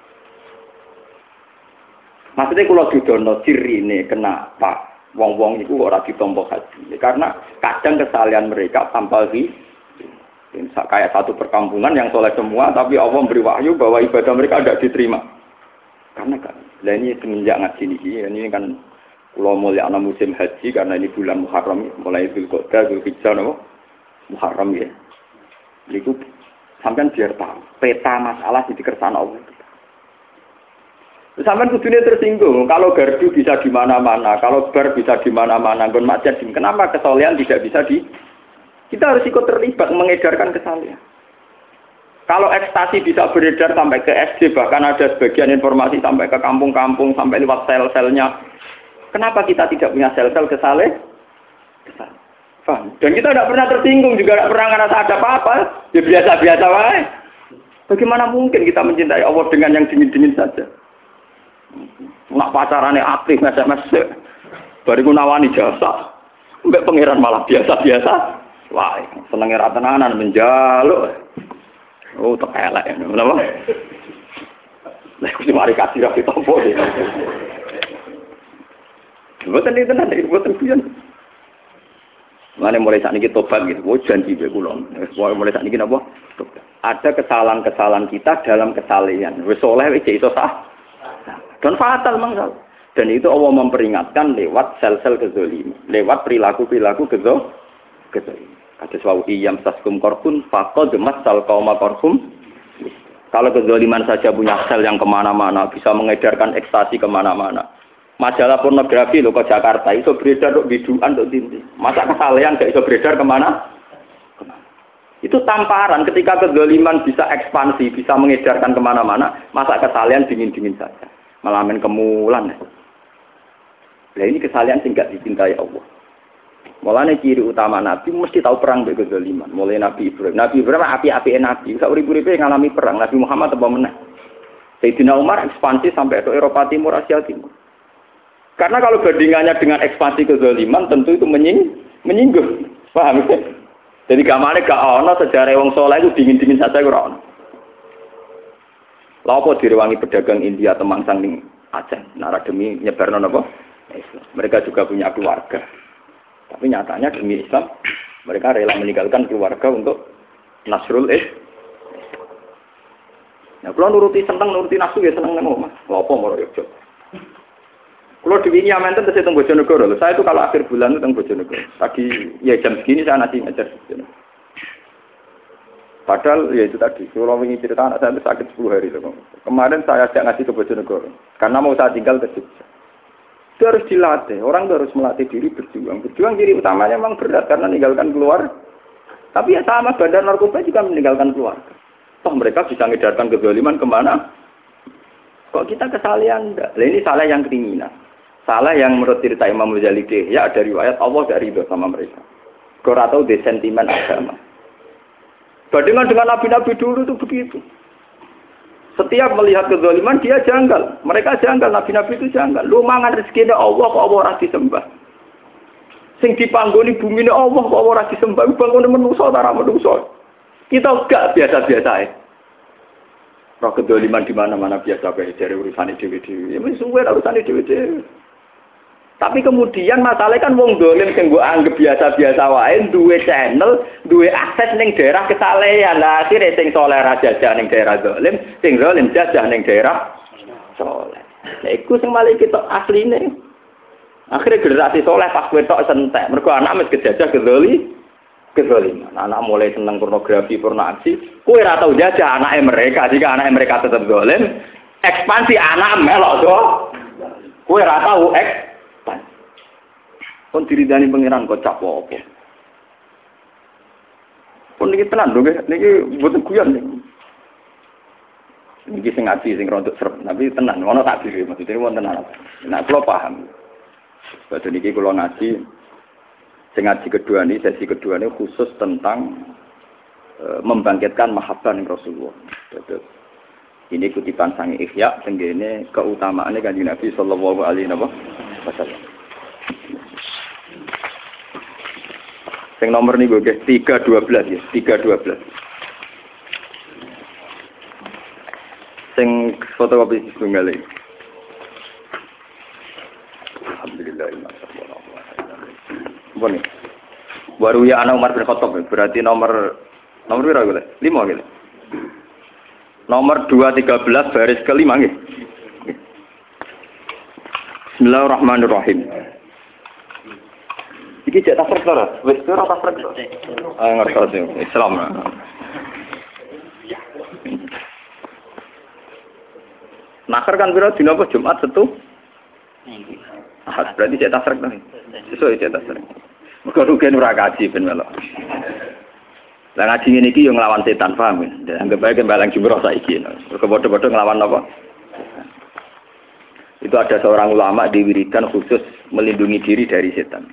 [SPEAKER 1] Maksudnya kalau didono cirine kenapa wong-wong itu ora ditampa haji? Karena kadang kesalahan mereka tanpa di kayak satu perkampungan yang soleh semua, tapi Allah memberi wahyu bahwa ibadah mereka tidak diterima. Karena kan, nah ini semenjak ngaji ini, ini kan kalau mulai anak musim haji karena ini bulan Muharram, mulai Dzulqa'dah, Dzulhijjah, Muharram ya. Itu sampean biar tahu peta masalah di kersane Allah. Sampai kudune tersinggung, kalau gardu bisa di mana-mana, kalau bar bisa di mana-mana, gon maksiat, kenapa kesolehan tidak bisa di? Kita harus ikut terlibat mengedarkan kesolehan. Kalau ekstasi bisa beredar sampai ke S D, bahkan ada sebagian informasi sampai ke kampung-kampung, sampai lewat sel-selnya, Kenapa kita tidak punya sel-sel kesaleh? Kesaleh. Paham? Dan kita tidak pernah tersinggung juga, tidak pernah ngerasa ada apa-apa. Ya biasa-biasa wae. Bagaimana mungkin kita mencintai Allah dengan yang dingin-dingin saja? Nak pacarannya aktif, S M S. Bariku nawani jasa. Mbak pangeran malah biasa-biasa. Wah, senengnya ratenanan menjaluk. Oh, terkelek. Kenapa? Lah, aku cuma kasih rapi topo. Buatan itu nanti, buatan kuyan. Mana mulai saat ini tobat gitu, oh janji be kulon. Mulai saat ini apa? Ada kesalahan-kesalahan kita dalam kesalahan. Wis soleh wis iso sah. Dan fatal mangsal. Dan itu Allah memperingatkan lewat sel-sel kezaliman, lewat perilaku-perilaku kezo kezaliman. Kata suau iyam saskum korpun faqad massal qauma korpum. Kalau kezaliman saja punya sel yang kemana-mana, bisa mengedarkan ekstasi kemana-mana. Majalah pornografi loh ke Jakarta, itu beredar untuk biduan, untuk dinti. Masa kesalahan gak bisa beredar kemana? Kemana? Itu tamparan ketika kezaliman bisa ekspansi, bisa mengedarkan kemana-mana, masa kesalahan dingin-dingin saja. Malamin kemulan. Nah ini kesalahan sih gak dicintai Allah. Mulanya ciri utama Nabi mesti tahu perang dengan kezaliman. Mulai Nabi Ibrahim. Nabi Ibrahim api-api Nabi. Sauribu-ribu ngalami perang. Nabi Muhammad apa menang. Sayyidina Umar ekspansi sampai ke Eropa Timur, Asia Timur. Karena kalau bandingannya dengan ekspansi kezaliman tentu itu menying, menyinggung. Paham ya? Jadi gamane gak ono sejarah wong saleh itu dingin-dingin saja ora ono. Lha apa direwangi pedagang India temangsang ning Aceh, nara demi nyebarno napa? Islam. Mereka juga punya keluarga. Tapi nyatanya demi Islam, mereka rela meninggalkan keluarga untuk nasrul is. Nah, kalau nuruti seneng, nuruti nafsu ya seneng nang omah. Lha apa moro yo. Kalau di sini aman tentu saya teng Bojonegoro. Saya itu kalau akhir bulan itu teng Bojonegoro. Tadi ya jam segini saya nanti ngajar. Padahal ya itu tadi. Kalau ingin cerita anak saya itu sakit sepuluh hari. Loh. Kemarin saya ajak ngasih ke Bojonegoro. Karena mau saya tinggal ke Jogja. Itu harus dilatih. Orang itu harus melatih diri berjuang. Berjuang diri utamanya memang berat karena meninggalkan keluar. Tapi ya sama bandar narkoba juga meninggalkan keluarga. Toh mereka bisa mengedarkan kezaliman kemana? Kok kita kesalahan enggak? Nah, ini salah yang kriminal. Salah yang menurut cerita Imam Ghazali ya ada riwayat Allah gak ridho sama mereka. Kau tahu di sentimen agama. Bandingan dengan nabi-nabi dulu itu begitu. Setiap melihat kezaliman dia janggal. Mereka janggal, nabi-nabi itu janggal. Lu mangan rezeki Allah kok Allah ora disembah. Sing dipanggoni bumi Allah kok Allah ora disembah. Bangun menungso ta ora menungso. Kita gak biasa-biasa ae. Roh kezaliman di mana-mana biasa bae dari urusan dhewe-dhewe. Ya wis suwe urusan dhewe-dhewe. Tapi kemudian masalahnya kan wong dolim sing mbok anggap biasa-biasa wae duwe channel, duwe akses ning daerah kesalehan. Lah akhire sing saleh ra jajah ning daerah dolim, sing dolim jajah ning daerah saleh. Lha iku sing malah kita asline. Akhire generasi saleh pas kowe tok sentek. Mergo anak wis kejajah kedoli, kezaliman. Anak mulai seneng pornografi, porno aksi. Kowe ra tau jajah anake mereka, jika anake mereka tetap dolim, ekspansi anak melok do. Kowe ra tau eks pun diridani pangeran kok cap apa. Pun niki tenan lho niki mboten guyon niki. Niki sing ngaji sing rontok serep, tapi tenan ono takdir maksudnya wonten ana. Nah, kula paham. Badhe niki kula ngaji sing ngaji kedua ini, sesi kedua ini khusus tentang e, membangkitkan mahabbah ning Rasulullah. Terus ini kutipan sange Ihya tenggene keutamaane Kanjeng Nabi sallallahu alaihi wasallam. Yang nomor nih gue tiga dua belas ya, tiga dua belas. Sing fotokopi setunggal ini. Alhamdulillah. Apa nih? Baru ya anak Umar bin Khattab berarti nomor nomor berapa gue? Lima gitu. Nomor dua tiga belas baris kelima gitu. Bismillahirrahmanirrahim. Iki cek tasrek ora? Wis ora tasrek. Ah ngerti Islam. Nakar kan piro dina apa Jumat Setu? Ahad berarti cek tasrek to. Sesuk cek tasrek. Mergo rugen ora kaji ben melok. Lah ngaji ngene iki yo nglawan setan, paham ya? Anggap bae kembalang jumroh saiki. Mergo padha-padha nglawan apa? Itu ada seorang ulama di wiridan khusus melindungi diri dari setan.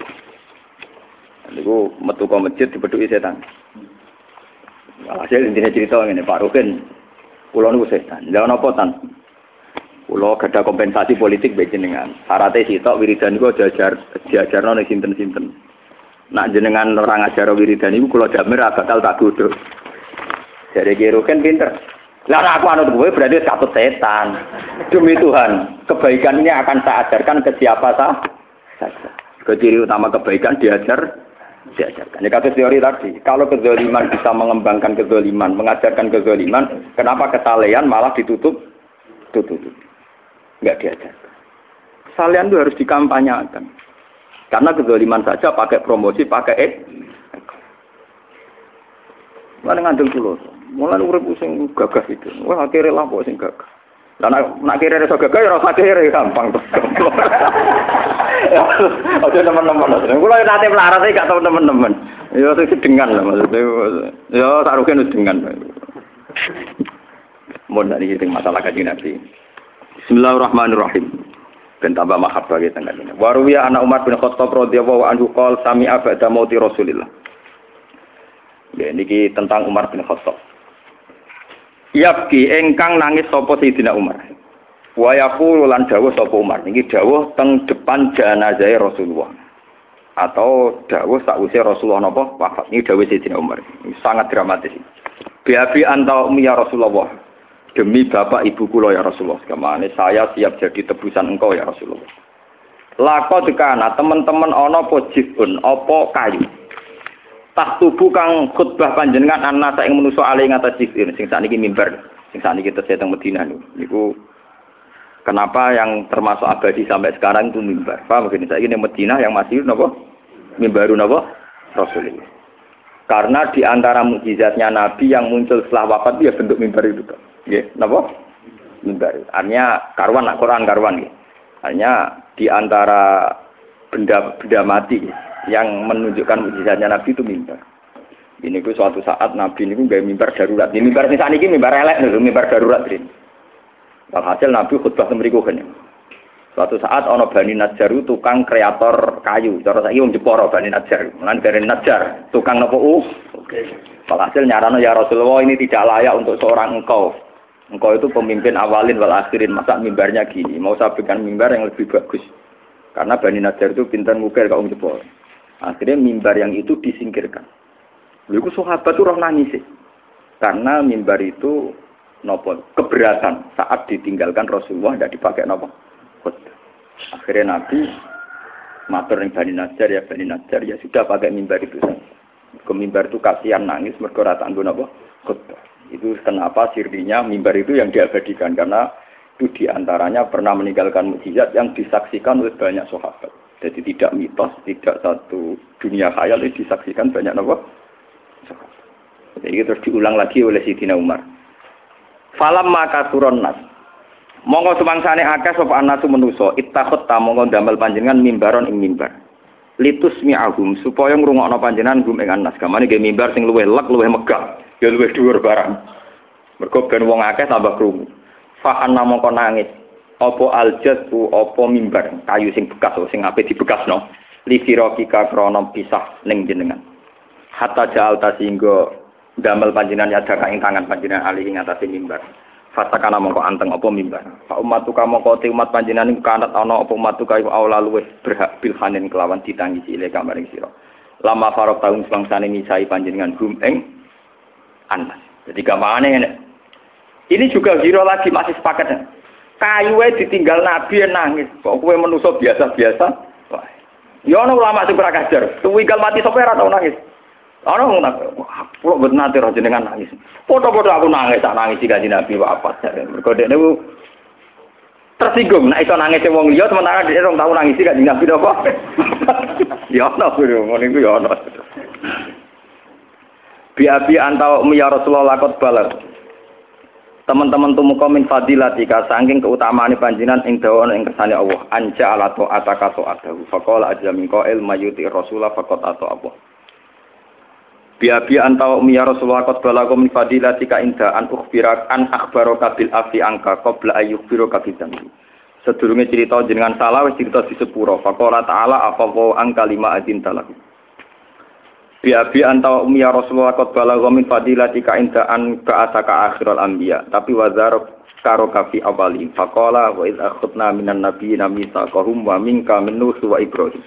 [SPEAKER 1] Itu metu ke masjid dipedui setan. Hasil intinya cerita ini Pak Rukin, pulau niku setan. Jangan apa tan? Pulau ada kompensasi politik baik jenengan. Syaratnya sitok wiridan itu diajar diajar nol sinten sinten. Nak jenengan orang ajar wiridan itu kalau jamir bakal tak duduk. Jadi Rukin pinter. Lah aku anut gue berarti satu setan. Demi Tuhan, kebaikan ini akan saya ajarkan ke siapa saja. Ciri utama kebaikan diajar, diajarkan. Ini kata teori tadi. Kalau kezaliman bisa mengembangkan kezaliman, mengajarkan kezaliman, kenapa kesalehan malah ditutup? Tutup. Enggak diajarkan. Kesalehan itu harus dikampanyakan. Karena kezaliman saja pakai promosi, pakai ek. Mana ngandel pulau? Mulai urip sing gagah itu. Wah akhirnya lah kok sing gagah. Lah nak nak kira iso gagah ya ora kira gampang to. Ojo teman-teman. Kula nate melarat iki gak tau teman-teman. Ya sing sedengan lah maksudnya. Ya tak rugen sedengan. Mun dari sing masalah kaji Nabi. Bismillahirrahmanirrahim. Ben tambah mahabbah kita kan. Wa ruwiya ana Umar bin Khattab radhiyallahu anhu qol sami'a ba'da mauti Rasulillah. Ya niki tentang Umar bin Khattab. Yabki engkang nangis sapa Sayyidina Umar. Wa yaqulu lan dawuh sapa Umar. Niki dawuh teng depan jenazah Rasulullah. Atau dawuh sakwise Rasulullah napa wafat. Niki dawuh Sayyidina Umar. Ini sangat dramatis. Biabi anta ummi ya Rasulullah. Demi bapak ibu kula ya Rasulullah. Kemane saya siap jadi tebusan engkau ya Rasulullah. Laqad kana teman-teman ana apa jibun apa kayu. Tak tubuh kang khutbah panjenengan anasa ing manusa ali ngatas sifir sing sakniki mimbar sing sakniki tesih teng Madinah niku kenapa yang termasuk abadi sampai sekarang itu mimbar paham begini saiki ning Madinah yang masih napa mimbaru napa Rasulullah karena di antara mukjizatnya Nabi yang muncul setelah wafat ya bentuk mimbar itu nggih napa mimbar artinya karuan Al-Qur'an karuan nggih artinya di antara benda benda mati yang menunjukkan mukjizatnya Nabi itu mimbar. Ini ku suatu saat Nabi ini gawe mimbar darurat. Ini mimbar sing sakniki mimbar elek lho, mimbar darurat ini. Walhasil Nabi khutbah teng mriku kene. Suatu saat ana Bani Najjar tukang kreator kayu. Cara saiki wong Jepara Bani Najjar. Lan dari Najjar, tukang napa u? Oke. Walhasil nyarano ya Rasulullah ini tidak layak untuk seorang engkau. Engkau itu pemimpin awalin wal akhirin. Masa mimbarnya gini? Mau saya bikin mimbar yang lebih bagus. Karena Bani Najjar itu pintar ngukir kaum Jepara. Akhirnya mimbar yang itu disingkirkan. Lalu sahabat itu roh nangis sih. Karena mimbar itu nopo keberatan saat ditinggalkan Rasulullah tidak dipakai nopo. Akhirnya Nabi matur ning Bani Najjar ya Bani Najjar ya sudah pakai mimbar itu. Ke mimbar itu kasihan nangis mergo ra tanggo napa? Khutbah. Itu kenapa sirrinya mimbar itu yang diabadikan karena itu diantaranya pernah meninggalkan mukjizat yang disaksikan oleh banyak sahabat. Jadi tidak mitos, tidak satu dunia khayal yang disaksikan banyak apa? Jadi terus diulang lagi oleh Sayyidina Umar. Falam maka turun nas. Monggo sumangsane akeh sapa anasu manusa, ittakhot ta monggo ndamel panjenengan mimbaron ing mimbar. Litus mi'ahum supaya ngrungokno panjenengan gum ing anas. Kamane nggih mimbar sing luwih lek, luwih megah, ya luwih dhuwur barang. Mergo ben wong akeh tambah krungu. Fa anna mongko nangis. Apa aljatu apa mimbar kayu sing bekas sing ape dibekasno li firaqika krana pisah ning jenengan hatta ja'al tasinggo damel panjenengan yadaka ing tangan panjenengan ali ing atase mimbar fatakana mongko anteng apa mimbar fa ummatuka mongko te umat panjenengan iku kanat ana apa ummatuka iku aula luweh berhak bilhanin kelawan ditangisi ile kamaring sira lama farok taun sebangsane misai panjenengan gum ing anas jadi gampangane ngene ini juga zero lagi masih sepakat. Kayuwe ditinggal Nabi nangis. Kok kowe manusa biasa-biasa? Wah. Ya ana ulama sing ora kajar. Tuwinggal mati sapa ora tau nangis. Ana wong nangis. Kulo mboten nate ora jenengan nangis. Foto-foto aku nangis, tak nangis iki Nabi wae apa. Mergo dekne ku tersinggung nek iso nangis wong liya sementara dhek ora tau nangis iki Nabi apa. Ya ana kuwi ngono iku ya ana. Bi-abi antau ya Rasulullah lakot balar. Teman-teman tumuka min fadilatika saking keutamaane panjenengan ing dawane ing kersane Allah anja ala ta'ataka ta'atahu faqala ajla min qa'il mayuti rasulullah faqat ata Allah biabi antau mi ya rasulullah qad balaga min fadilatika inda an ukhbira an akhbaraka bil afi angka qabla ayyukhbiraka bidzambi Sedurunge cerita jenengan salah wis cerita di sepuro. Faqala ta'ala afawa an kalima azin talaku. Bi abi anta ummi ya Rasulullah qad balagha min fadilatika inda an ba'ataka akhirul anbiya. Tapi wazar karo kafi awali. Faqala wa id akhadna minan nabiyina mitsaqahum wa minka min Nuh wa Ibrahim.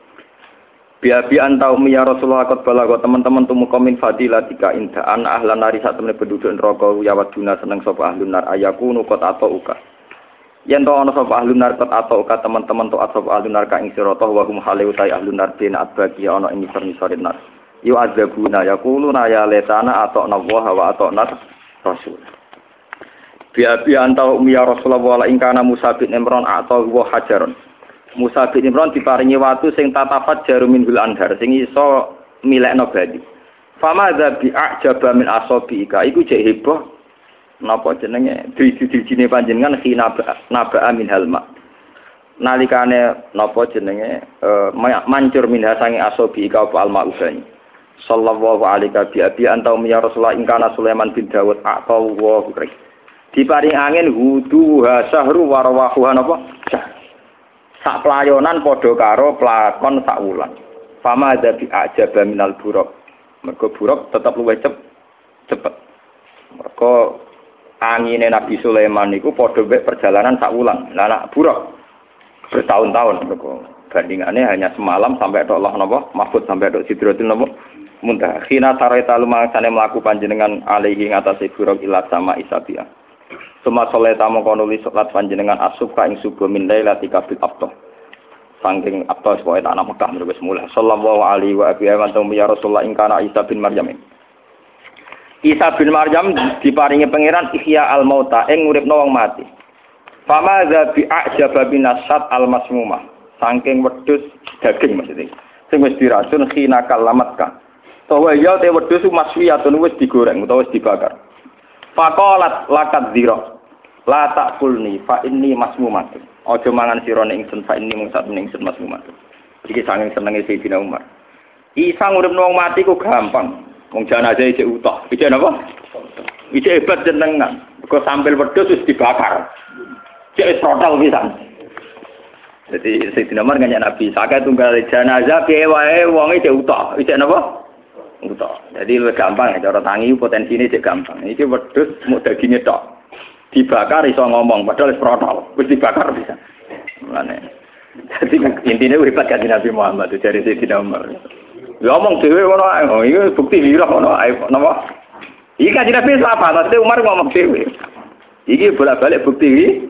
[SPEAKER 1] Bi abi anta ummi ya Rasulullah qad balagha teman-teman tumuka min fadilatika inda an ahlan nari sak temene penduduk neraka ya waduna seneng sapa ahlun nar ayakunu qad atauka. Yen to ana sapa ahlun nar qad atauka teman-teman to sapa ahlun nar ka ing sira to wa hum hale utai ahlun nar bin atbaqi ana ing nisor-nisorin nar. Yu adzabuna yaquluna ya letana ata'na wa wa ata'na rasul. Biya biya anta ummi ya Rasulullah la ingkana Musa bin Imran atau wa hajaron. Musa bin Imran diparingi watu sing tatafat jarumin bil anhar sing iso milekno badi. Fama dza bi a'jaba min asabiika iku jek heboh napa jenenge driji-drijine panjenengan khina naba min halma. Nalikane napa jenenge mancur minha sange asabiika apa alma usani. Sallallahu alaihi wa bi anta ummi ya Rasulullah ingkana Sulaiman bin Dawud atau wa hurri. Diparing angin hudu sahru warwahu napa? Sak pelayonan padha karo pelakon sak wulan. Fama ada bi ajaba minal buruk. Mergo buruk tetep luwih cep cepet. Mergo angine Nabi Sulaiman niku padha mek perjalanan sak wulan. Lah nek buruk bertahun-tahun mergo bandingane hanya semalam sampai tok Allah napa? Mahfud sampai tok Sidratul napa? Muntah khina saraita lumangsane mlaku panjenengan alaihi ngatasi buruk ila sama isabia. Suma salata mongko nuli salat panjenengan asubka ing subuh min lailatika bil abtah. Saking abtah pokoke tanah Mekah wis mulai. Sallallahu alaihi wa alihi wa sallam ya Rasulullah ing kana Isa bin Maryam. Isa bin Maryam diparingi pangeran ihya al mauta ing nguripno wong mati. Fama za bi a'jaba bin nasat al masmumah. Saking wedhus daging maksudnya. Sing wis diracun khina kalamatka. Tawa ya te wedhus maswiyatun wis digoreng utawa wis dibakar. Faqalat lakat dzira. La taqulni fa inni masmumatun. Aja mangan sira ning ingsun fa inni mung sak ning ingsun masmumatun. Iki saking senenge Sayyidina Umar. Isa nguripno wong mati ku gampang. Wong jenazah iki utuh. Iki napa? Iki hebat jenengan. Kok sampel wedhus wis dibakar. Cek total pisan. Jadi Sayyidina Umar nganya Nabi, "Saka tunggal jenazah piye wae wong iki utuh." Iki napa? Utuh. Jadi lebih gampang ya, cara tangi potensi ini cek gampang. Ini wedhus mau dagingnya tok. Dibakar iso ngomong, padahal wis protol. Wis dibakar bisa. Mulane. Jadi intinya hebat kan Nabi Muhammad dari Sayyidina Umar. Ya ngomong dhewe ngono ae. Oh, iki bukti wira ngono ae napa? Iki kan Nabi sahabat, tapi Umar ngomong dhewe. Iki bolak-balik bukti.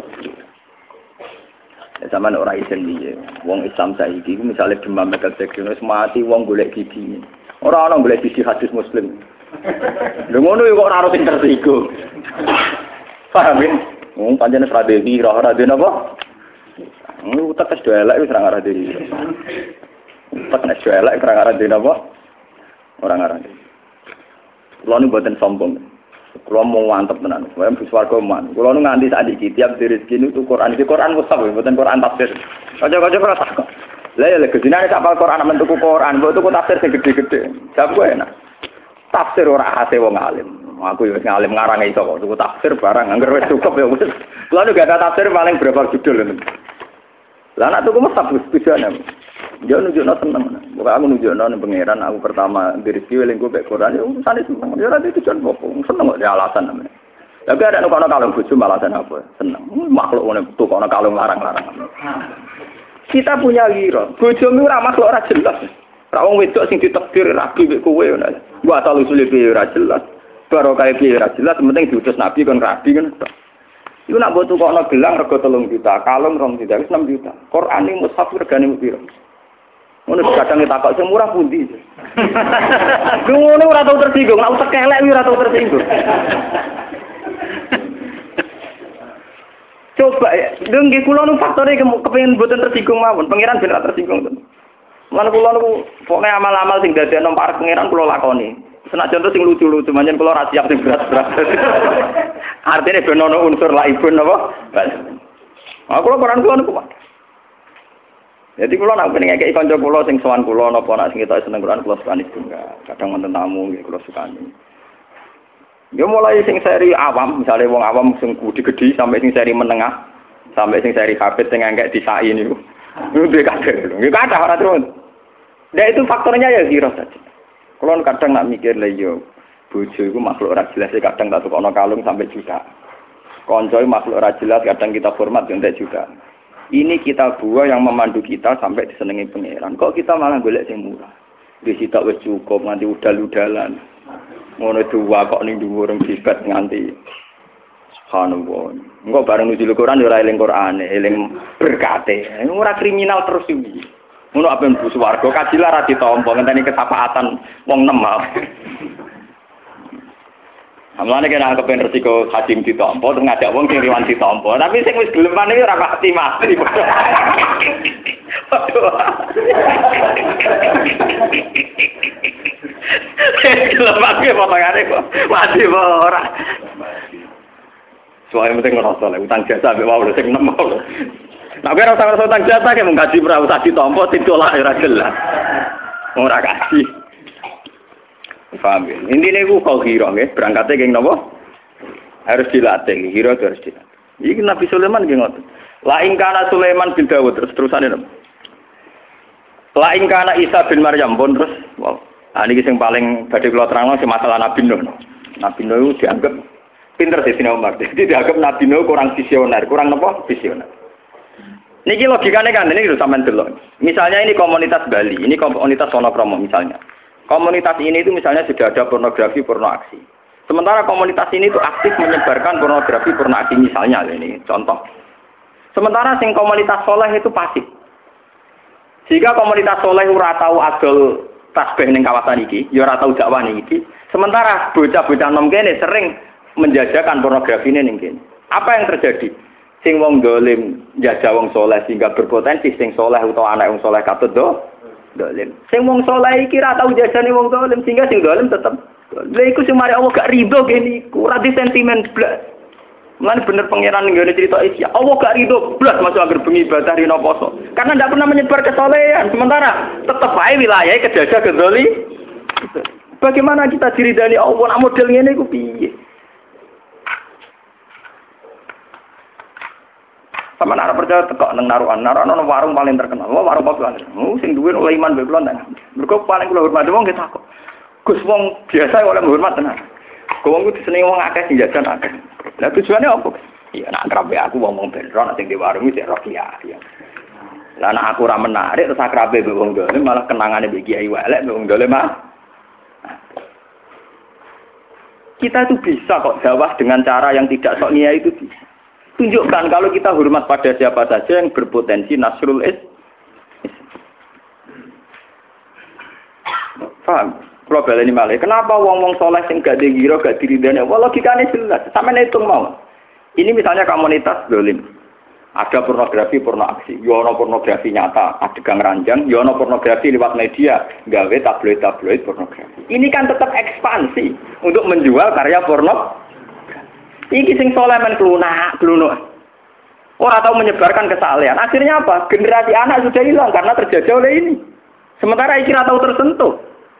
[SPEAKER 1] Zaman ora isen piye. Wong Islam saiki misale demam mekel seksual mati wong golek gigi. Ora ana golek sisi hadis Muslim. Lha ngono kok ora harus tersinggung. Paham ya? Wong pancen strategi ora ora dene apa? Ngono utek wis elek wis ora ngarah diri. Utek nek elek ora ngarah dene apa? Ora ngarah. Kulo nu mboten sombong. Kulo mau mantep tenan. Kulo wis warga man. Kulo nu nganti sak iki tiap rezeki niku Quran iki Quran mushaf mboten Quran tafsir. Kaca-kaca ora takok. Lah ya lek dinane sak apal Quran men tuku Quran, mbok tuku tafsir sing gedhe-gedhe. Jawab kowe enak. Tafsir ora ate wong alim. Aku yo ngalim ngarang iso kok tuku tafsir barang angger wis cukup ya wis. Lalu gak ada tafsir paling berapa judul ngono. Lah anak tuku mustaf tujuane. Yo nunjukno seneng. Pokoke aku nunjukno ning pangeran aku pertama diriki eling go mek Quran yo usane seneng. Yo ora tujuan opo. Seneng kok dia alasan namanya. Tapi ada nek ana kalung bojo alasan apa? Seneng. Makhluk ngene tuku ana kalung larang-larang. Kita punya wira. Bojomu ora makhluk ora jelas. Ora wong wedok sing ditakdir rabi mek kowe ngono. Gua asal usule piye ora jelas. Baro kaya piye ora jelas, penting diutus nabi kon rabi kan. Iku nak mbok tukokno gelang rega telung juta, kalung rong juta, wis enam juta. Quran iki mushaf regane piro? Ngono kadang takok sing murah pundi. Ngono ora tau tersinggung, nek utek elek ora tau tersinggung. Coba ya, nggih kula nu faktore kepengin mboten tersinggung mawon, pangeran ben ora tersinggung. Lan kula niku pokoke amal-amal sing dadekno parek pangeran kula lakoni. Senajan terus sing lucu-lucu manjen kula ra siap sing berat-berat. Artine ben ono unsur laibun napa? Ah kula Quran kula niku. Jadi kula nak pengen ngekeki kanca kula sing sowan kula napa nak sing ketok seneng Quran kula sukani tunggal. Kadang wonten tamu nggih kula sukani. Yo mulai sing seri awam, misalnya wong awam sing gede-gede sampai sing seri menengah. Sampai sing seri hafid sing angkat disai niku. Niku duwe kadang lho. Niku kathah ora terus. Nah itu faktornya ya zero saja. Kalau kadang nak mikir lah yo, bojo itu makhluk ora jelas kadang tak tukokno kalung sampai juta. Konco makhluk ora jelas kadang kita hormat yo entek juta. Ini kita buah yang memandu kita sampai disenengi pangeran. Kok kita malah golek sing murah? Wis sitok wis cukup nganti udal-udalan. Ngono dua kok ning dhuwur jibat nganti subhanallah. Engko bareng nuju Al-Qur'an yo ora eling Qur'ane, eling berkate. Ora kriminal terus iki. Ngono apa mlebu swarga kajilah ra ditampa ngenteni kesapaatan wong nem. Amlane kena kepen resiko haji ditampa terus ngajak wong sing riwan ditampa. Tapi sing wis geleman iki ora pati mati. Geleman ki potongane kok mati ora. Soale penting ngrasa lek utang jasa mbek wae sing nem. Nah, kira rasa-rasa utang jasa kayak menggaji perahu tadi tompo ditolak ora jelas. Ora kasih. Paham ya? Intine ku kok hiro nggih, berangkate geng napa? Harus dilatih, hiro harus dilatih. Iki Nabi Sulaiman nggih ngoten. La ing kana Sulaiman bin Dawud terus terusane napa? La ing kana Isa bin Maryam pun terus wow. Ah niki sing paling badhe kula terangno sing masalah Nabi Nuh. Nabi Nuh dianggap pinter di Sina Umar. Jadi dianggap Nabi Nuh kurang visioner, kurang napa? Visioner. Niki logikanya kan ini sampean delok. Misalnya ini komunitas Bali, ini komunitas Wonokromo misalnya. Komunitas ini itu misalnya sudah ada pornografi, porno aksi. Sementara komunitas ini itu aktif menyebarkan pornografi, porno aksi misalnya ini contoh. Sementara sing komunitas soleh itu pasif. Jika komunitas soleh ora tau adol tasbih ning kawasan iki, ya ora tau dakwah ning iki. Sementara bocah-bocah nom kene sering menjajakan pornografi ning kene. Apa yang terjadi? Sing wong dolim jajah wong soleh sehingga berpotensi sing soleh utawa anak wong soleh katut do dolim. Sing wong soleh iki ra tau jajane wong dolim sehingga sing dolim tetep. Lha iku sing mari Allah gak rido kene iku ora di sentimen blas. Mulane bener pangeran nggone cerita Isya. Allah gak rido blas masuk agar bengi ibadah dina poso. Karena ndak pernah menyebar kesolehan. Sementara tetep wae wilayah kejajah kedoli. Bagaimana kita diridani Allah nak model ngene iku piye? Sama nara percaya tekok nang narukan, narukan ono warung paling terkenal. Wah warung apa? Oh sing duwe oleh iman bae kula nang. Mergo paling kula hormat wong nggih takok. Gus wong biasa oleh hormat tenan. Kok wong kudu seneng wong akeh sing jajan akeh. Lah tujuane apa? Ya nak akrabe aku wong-wong bendro nek sing di warung iki ro kiai. Lah nek aku ora menarik terus akrabe mbek wong dolim malah kenangane mbek kiai elek mbek wong dolim mah. Kita itu bisa kok dakwah dengan cara yang tidak sok niat itu bisa. Tunjukkan kalau kita hormat pada siapa saja yang berpotensi nasrul is. Paham? Kalau baleni malih, kenapa wong-wong soleh sing gak digiro gak diridani? Wah logikane jelas. Sampeyan hitung mau. Ini misalnya komunitas dolim. Ada pornografi, porno aksi. Yo ono pornografi nyata, adegan ranjang, yo ono pornografi lewat media, gawe tabloid-tabloid pornografi. Ini kan tetap ekspansi untuk menjual karya porno. Iki sing soleh men klunak, klunuk. Ora tahu menyebarkan kesalehan. Akhirnya apa? Generasi anak sudah hilang karena terjajah oleh ini. Sementara iki ora tahu tersentuh.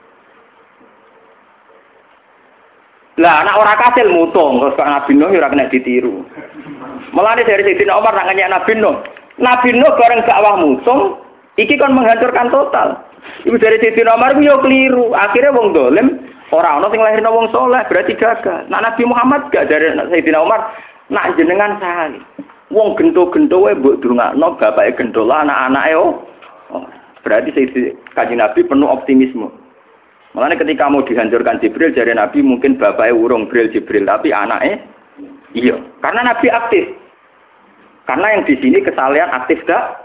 [SPEAKER 1] Lah anak ora kasil mutung terus kok Nabi Nuh ora kena ditiru. Mulane dari Sayyidina Umar nak ngenyek Nabi Nuh. Nabi Nuh bareng dakwah mutung, iki kon menghancurkan total. Iku dari Sayyidina Umar yo keliru. Akhirnya wong dolim ora ana sing lahirna wong soleh berarti gagal. Nah Nabi Muhammad gak dari Sayyidina Umar nak jenengan sae. Wong gento-gento wae mbok durungakno bapake gentola anak-anake oh. oh. Berarti Sayyidina Kanjeng Nabi penuh optimisme. Makanya ketika mau dihancurkan Jibril dari Nabi mungkin bapake urung Jibril Jibril tapi anake iya. Karena Nabi aktif. Karena yang di sini kesalehan aktif dak.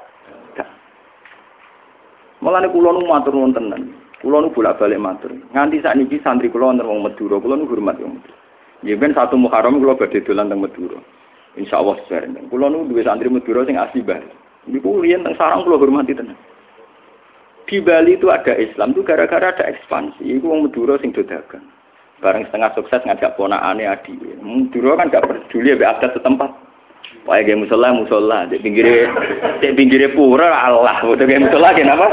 [SPEAKER 1] Mulane kula nu matur nuwun tenan. Kula nu bolak-balik matur. Nganti sakniki santri kula wonten wong Madura, kula nu hormat wong Madura. Nggih ben satu Muharram kula badhe dolan teng Madura. Insyaallah sareng. Kula nu duwe santri Madura sing asli Bali. Niku riyen teng sarang kula hormati tenan. Di Bali itu ada Islam itu gara-gara ada ekspansi. Iku wong Madura sing do dagang. Bareng setengah sukses ngajak ponakane adi. Madura kan gak peduli mbek adat setempat. Wae ge musala musala, di pinggire di pinggire pura Allah, boten ge musala kenapa?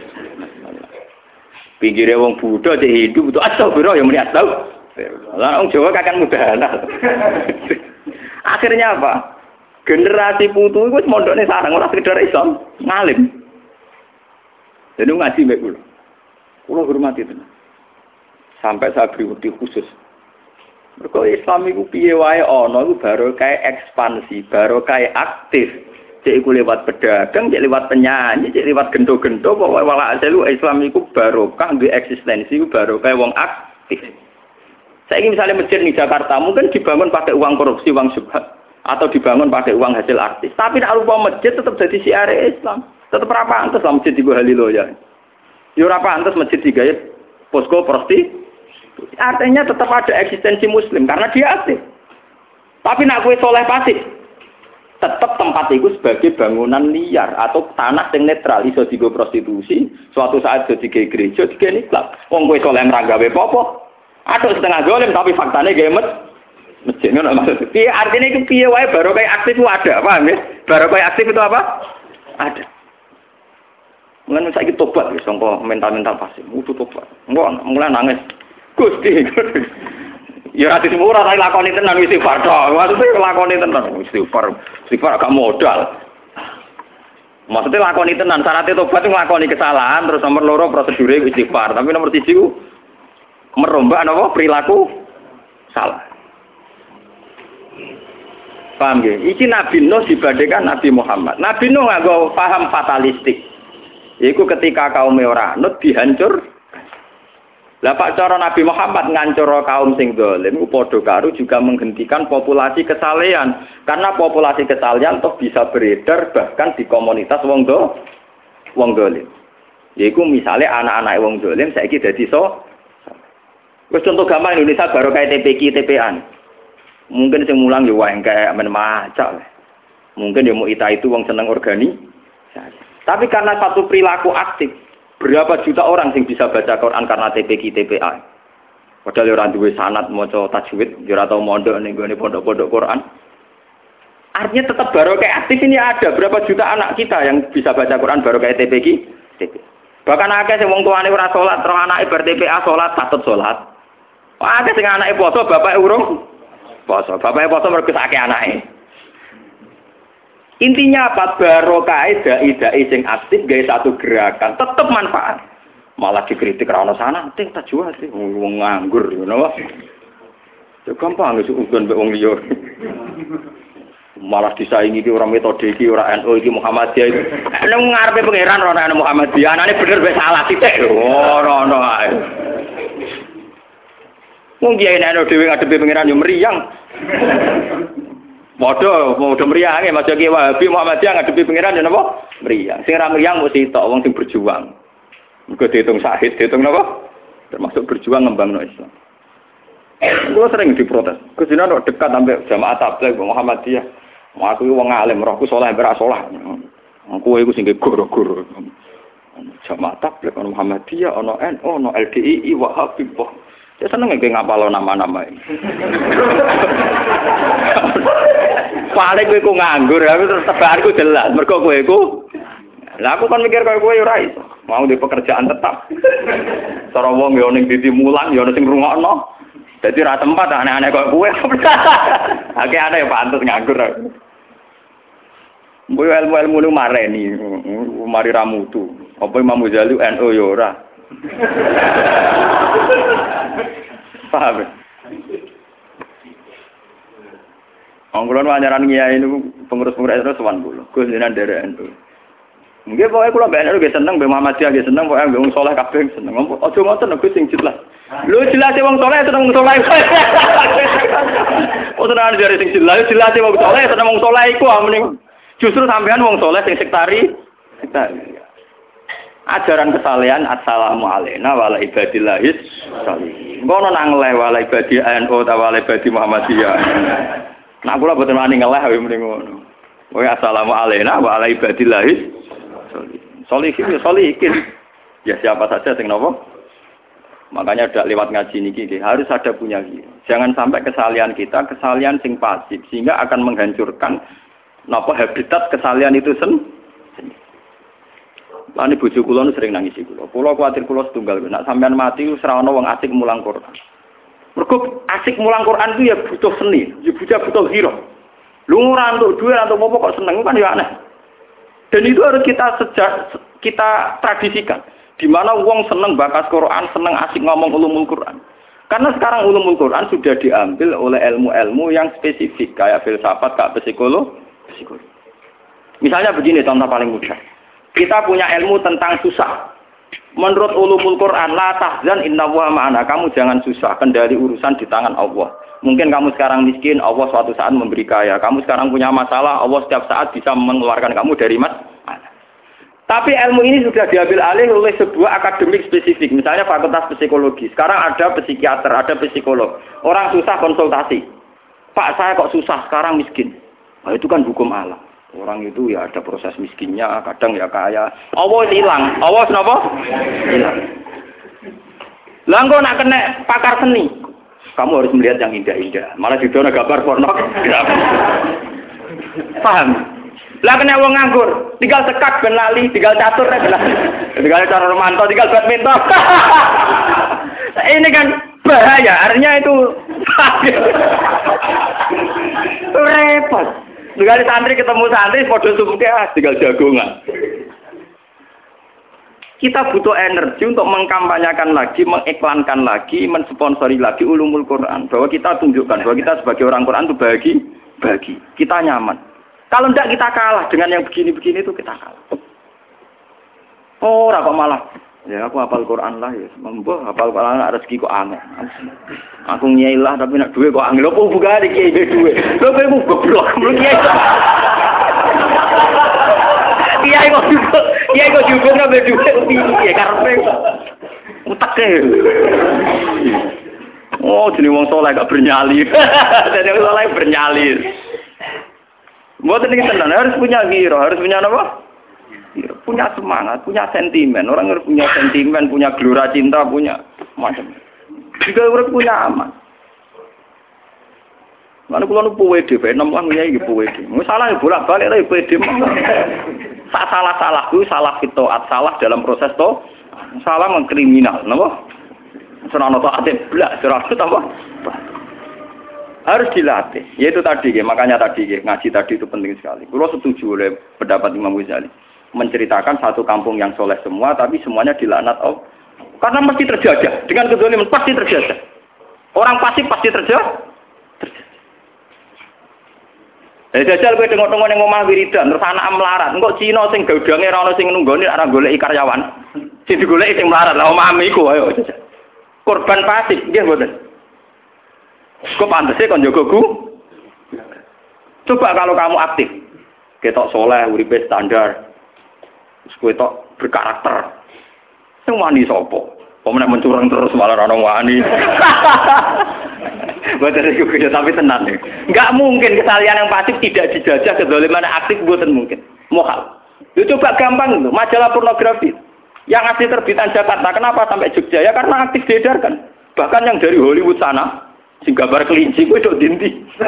[SPEAKER 1] Pinggire wong Buddha cek hidup itu astagfirullah yang muni astagfirullah. Lah wong Jawa kan mudahan. Akhirnya apa? Generasi putu iku wis mondokne sareng ora sekedar Islam, ngalim. Jadi ngaji mbek kula. Kula hormati tenan. Sampai saya beri waktu khusus. Mergo Islam iku piye wae ana iku baru kae ekspansi, baru kae aktif. Cek iku lewat pedagang, cek lewat penyanyi, cek lewat gento-gento, pokoke wala aselu Islam iku barokah duwe eksistensi iku baru kae wong aktif. Saiki misalnya masjid di Jakarta mungkin dibangun pakai uang korupsi, uang subhat, atau dibangun pakai uang hasil artis. Tapi nek rupa masjid tetap jadi syiar Islam. Tetap ra pantes lah masjid digo haliloya. Yo ora pantes masjid digawe posko prosti. Artinya tetap ada eksistensi muslim karena dia aktif. Tapi nak kowe soleh pasif, tetap tempat itu sebagai bangunan liar atau tanah yang netral iso digo prostitusi, suatu saat jadi ke gereja, digawe nikah. Wong kowe soleh ora gawe apa-apa. Ada setengah zalim tapi faktanya gawe masjid ngono maksud. Piye artinya itu piye wae baru kayak aktif itu ada, paham ya? Baru kayak aktif itu apa? Ada. Mungkin saya gitu tobat, songko mental-mental pasif, udah tobat. Enggak, mulai nangis. Gusti, ya hati semua orang lakoni tenan istighfar tok. Maksudnya lakoni tenan istighfar, istighfar agak modal. Maksudnya lakoni tenan, syaratnya tobat itu nglakoni kesalahan, terus nomor loro prosedure istighfar. Tapi nomor siji ku merombak napa perilaku salah. Paham nggih? Iki Nabi Nuh dibandingkan Nabi Muhammad. Nabi Nuh nganggo paham fatalistik. Yaiku ketika kaum ora nut dihancur. Lah Pak cara Nabi Muhammad ngancur kaum sing dolim ku padha karo juga menghentikan populasi kesalehan. Karena populasi kesalehan toh bisa beredar bahkan di komunitas wong do wong dolim. Yaiku misalnya anak-anak wong dolim saiki dadi so. Wis contoh gampang Indonesia baru kayak T P K T P an. Mungkin sing mulang yo wae kayak men macak. Mungkin yo mau ita itu wong seneng organi. Tapi karena satu perilaku aktif, berapa juta orang yang bisa baca Quran karena T P K T P A. Padahal ora duwe sanad maca tajwid, ora tau mondok ning gone pondok-pondok Quran. Artinya tetap baru kayak aktif ini ada berapa juta anak kita yang bisa baca Quran baru kayak T P K T P A. Bahkan akeh sing wong tuane ora salat, terus anake ber T P A salat, patut salat. Akeh sing anake poso, bapake urung poso. Bapake poso mergo akeh anake. Intinya apa? Barokah dai-dai sing aktif gawe satu gerakan, tetap manfaat. Malah dikritik ra ono sana, ting tak jual sih wong nganggur ngono wae. Ya gampang wis ugon mbek wong liya. Malah disaingi iki ora metode iki ora N U iki Muhammadiyah iki. Nek ngarepe pangeran ora ana Muhammadiyah, anane bener wis salah titik. Ora ono ae. Wong kiai nek dhewe ngadepi pangeran yo mriyang. Padha padha mriyang Mas Ki Wahabi Muhammadiyah ngadepi pangeran yo napa? Mriyang. Sing ra mriyang mung sitok wong sing berjuang. Mergo dihitung syahid, dihitung napa? Termasuk berjuang ngembangno Islam. Gue sering diprotes. Kesina kok dekat sampai jamaah tabligh Muhammadiyah. Aku wong alim, rohku saleh ora saleh. Aku iku sing goro-goro. Jamaah tabligh Muhammadiyah ana N U, ana L D I I Wahabi. Ya seneng iki ngapalo nama-nama iki. Paling kowe ku nganggur, aku terus tebarku jelas. Mergo kowe iku lah aku kan mikir koyo kowe ora iso. Mau di pekerjaan tetap. Cara wong yo ning didi mulang yo ono sing ngrungokno. Dadi ra tempat aneh-aneh koyo kowe. Akeh aneh pantes nganggur. Mbok ilmu-ilmu lu mareni, mari ra mutu. Apa Imam Ghazali N U yo ora. Paham? Anggulan panjaran kiai niku pengurus-pengurus terus sowan kula. Gus jenengan dari N U. Nggih pokoke kula mbek N U nggih seneng, mbek Muhammadiyah nggih seneng, pokoke mbek wong saleh kabeh seneng. Aja ngoten Gus sing jelas. Lho jelas wong saleh seneng wong saleh. Oh tenan jare sing jelas, jelas wong saleh seneng wong saleh iku mending justru sampean wong saleh sing sektari. Sektari. Ajaran kesalehan assalamu alayna wa ala ibadillahis sholihin. Ngono nang le wa ala ibadi N U ta wa ala ibadi Muhammadiyah. Nak kula boten wani ngeleh wae mending ngono. Wa assalamu alayna wa ala ibadillahis sholihin. Sholihin ya sholihin. Ya siapa saja sing napa? Makanya udah lewat ngaji niki harus ada punya gitu. Jangan sampai kesalehan kita kesalehan sing pasif sehingga akan menghancurkan napa habitat kesalehan itu sendiri. Lah ini bojo kula nu sering nangisi kula. Kula kuwatir kula setunggal nek sampean mati wis ora ana wong asik mulang Quran. Mergo asik mulang Quran itu ya butuh seni, ya butuh butuh hiro. Lu ora untuk duit, untuk apa kok seneng kan ya aneh. Dan itu harus kita sejak kita tradisikan. Di mana wong seneng bakas Quran, seneng asik ngomong ulumul Quran. Karena sekarang ulumul Quran sudah diambil oleh ilmu-ilmu yang spesifik kayak filsafat, kayak psikolog, psikologi. Misalnya begini contoh paling mudah. Kita punya ilmu tentang susah. Menurut ulumul Quran, la tahzan innallaha ma'ana. Kamu jangan susah, kendali urusan di tangan Allah. Mungkin kamu sekarang miskin, Allah suatu saat memberi kaya. Kamu sekarang punya masalah, Allah setiap saat bisa mengeluarkan kamu dari masalah. Tapi ilmu ini sudah diambil alih oleh sebuah akademik spesifik. Misalnya fakultas psikologi. Sekarang ada psikiater, ada psikolog. Orang susah konsultasi. Pak, saya kok susah, sekarang miskin. Nah, itu kan hukum alam. Orang itu ya ada proses miskinnya, kadang ya kaya. Allah hilang. Allah kenapa? Hilang. Lah engko nak kena pakar seni. Kamu harus melihat yang indah-indah. Malah di dono gambar porno. Paham? Lah kena wong nganggur, tinggal sekat ben lali, tinggal catur ben lali. Tinggal cara romanto, tinggal badminton. Ini kan bahaya, artinya itu repot. Tinggal santri ketemu santri, podo sumke ah, tinggal jagongan. Kita butuh energi untuk mengkampanyakan lagi, mengiklankan lagi, mensponsori lagi ulumul Quran. Bahwa kita tunjukkan, bahwa kita sebagai orang Quran itu bagi, bagi. Kita nyaman. Kalau tidak kita kalah dengan yang begini-begini itu kita kalah. Oh, kok malah. Ya aku hafal Quran lah ya. Mbah hafal Quran ada rezeki kok aneh. Aku nyai lah tapi nak duit kok angel. Opo buka ada kiai duit. Lho kowe ku goblok. Lho kiai. Kiai kok juga. Kiai kok juga ngambil duit piye karepe. Uteke. Oh, jenenge wong saleh gak bernyali. Jenenge wong saleh bernyali. Buat ini tenan harus punya giro, harus punya apa? Giro. Punya semangat, punya sentimen. Orang harus punya sentimen, punya gelora cinta, punya macam. Juga harus punya aman. Mana kalau nu P W D, enam orang ya P W D. Salah ya bolak balik tapi P W D. Tak salah salah itu salah fitoat, salah dalam proses to, salah mengkriminal, napa? Senang nonton ate blak, serah itu apa? Harus dilatih. Yaitu tadi, ya, makanya tadi ya, ngaji tadi itu penting sekali. Kalau setuju oleh pendapat Imam Ghazali, menceritakan satu kampung yang soleh semua, tapi semuanya dilaknat Allah. Karena mesti terjajah. Dengan kezaliman pasti terjajah. Orang pasif pasti terjajah. Terjajah. Eh, jajal kowe tengok-tengok ning omah wiridan, terus anak melarat. Engko Cina sing gaudange ora ono sing nunggoni, ora goleki karyawan. Sing digoleki sing melarat. Lah omah iku ayo jajal. Korban pasif, nggih mboten. Kok pantese kon jogoku? Coba kalau kamu aktif, ketok soleh, uripe standar, terus kowe tok berkarakter. Sing wani sapa? Pemenang mencurang terus malah ora wani. Betul itu tapi tenan nih. Enggak mungkin kesalahan yang pasif tidak dijajah, kezaliman aktif mboten mungkin. Mohal. Itu coba gampang itu, majalah pornografi. Yang asli terbitan Jakarta, kenapa sampai Jogja? Ya karena aktif diedarkan. Bahkan yang dari Hollywood sana, sing gambar kelinci kuwi tok dinti.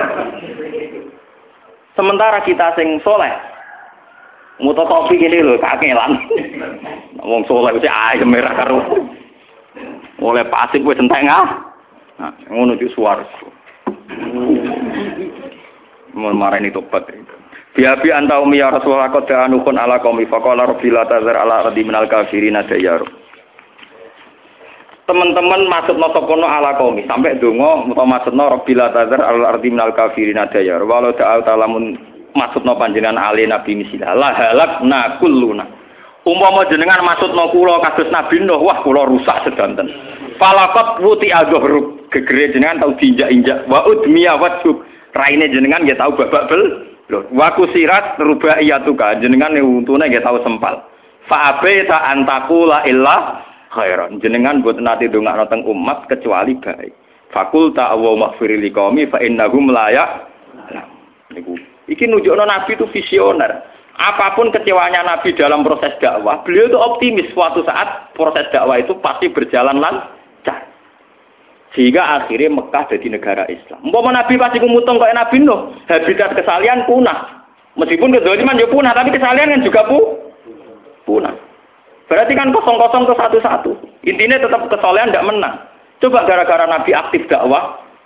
[SPEAKER 1] Sementara kita sing soleh, muto topi gini lho, kakelan. Wong soleh wis ae merah karo. Oleh pasif wis enteng ah. Nah, ngono iki suwarga. Mun marani tobat. Biabi antau mi ya Rasulullah qad anukun ala qaumi faqala rabbil tazar ala radi minal kafirin dayaru. Teman-teman maksud nosokono ala qaumi sampai donga utawa maksudna rabbil tazar ala radi minal kafirin dayaru. Walau ta'al talamun maksudna panjenengan ali nabi misilah la halakna kulluna. Umpama jenengan maksudna kula kados Nabi Nuh, wah kula rusak sedanten. Falaqat wuti adhru gegere jenengan tau diinjak-injak wa udmiya wajhuk raine jenengan nggih tau babak bel lho wa kusirat rubaiyatuka jenengan untune nggih tau sempal fa abe ta antakula illa khairan jenengan boten nate ndongakno teng umat kecuali baik fakulta wa maghfir li qaumi fa innahum la ya niku iki nunjukno nabi itu visioner. Apapun kecewanya Nabi dalam proses dakwah, beliau itu optimis suatu saat proses dakwah itu pasti berjalan lancar. Sehingga akhirnya Mekah jadi negara Islam. Umpama Nabi pasti kumutong kayak Nabi Nuh, habitat kesalian punah. Meskipun kezaliman ya punah, tapi kesalian kan juga pu punah. Berarti kan kosong-kosong ke satu-satu. Intinya tetap kesalian tidak menang. Coba gara-gara Nabi aktif dakwah,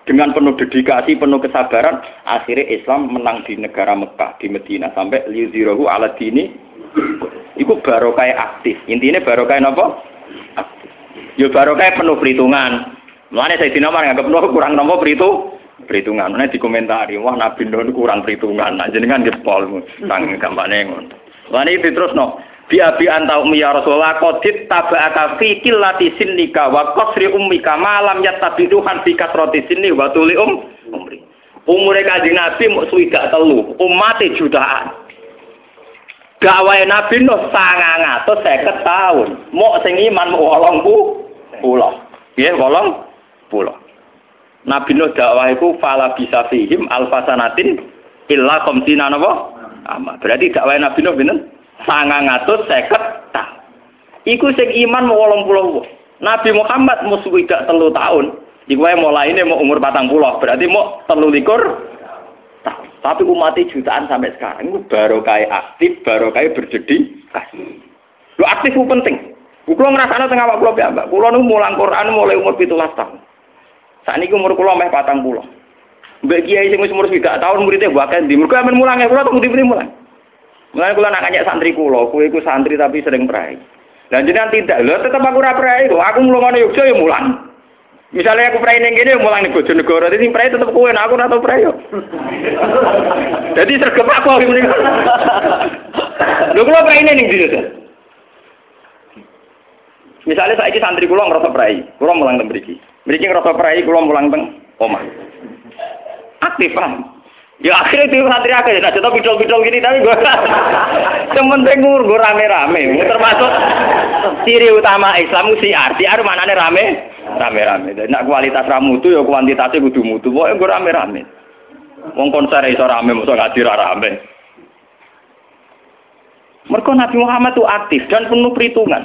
[SPEAKER 1] dengan penuh dedikasi, penuh kesabaran, akhirnya Islam menang di negara Mekah, di Medina sampai liyuzhirahu 'ala dini. Iku barokah aktif. Intinya barokah apa? Aktif. Yo barokah penuh perhitungan. Mulane Sayyidina Umar nganggep penuh kurang nomor perhitung, perhitungan. Mulane dikomentari, wah Nabi Nuh kurang perhitungan. Nah jenengan jempol sang gampane ngono. Mulane diterusno. Bi-abi anta ummi ya Rasulullah qadit tabaka fi qillati sinnika wa qasri ummika ma lam yattabiduhan fi kasrati sinni wa tuli um umri. Umure Kanjeng Nabi muk swidak telu, umate jutaan. Dakwahe Nabi Nuh sangang atus seket taun. Mok sing iman mok wolong puluh. Nggih, wolong puluh. Nabi Nuh dakwah iku fala bisa fihim alfasanatin illa khamsina napa? Ama. Berarti dakwah Nabi Nuh pinten? sangang atus seket taun. Iku sing iman mok wolong puluh. Nabi Muhammad mok swidak telu taun. Iku wae mulaine mok umur patang puluh. Berarti mok telu likur. Tapi umatnya jutaan sampai sekarang itu barokah aktif, barokah berdedikasi. Lu aktif itu penting. Kulo ngrasakno teng awak kulo piyambak. Kulo nu mulang Quran mulai umur pitulas tahun. Sakniki umur kulo meh patang puluh. Mbek kiai sing wis umur swidak tahun muridé wae ndi. Mergo amen mulange kulo teng ndi mulang. Mulane kulo nak ngajak santri kulo, kowe iku santri tapi sering prai. Lah jenengan tidak, lho tetep aku ora prai kok. Aku mulungane Yogya ya mulang. Misalnya aku prai ning kene mulang ning Bojonegoro, dadi prai tetep kowe, aku ora tau prai yo. Jadi sergep aku ngene. Lho kula prai ning ndi to? Misalnya saiki santri kula ngrasa prai, kula mulang teng mriki. Mriki ngrasa prai, kula mulang teng omah. Aktif kan? Ya akhirnya itu santri akeh, nah contoh bidol-bidol gini tapi gue sementing ngur gue rame-rame, termasuk ciri utama Islam siar, siar manane rame, rame-rame. Nak kualitas ramu itu ya kuantitasnya kudu mutu, pokoknya gue rame-rame. Wong konser iso rame, mosok ngaji ra rame. Mergo Nabi Muhammad itu aktif dan penuh perhitungan.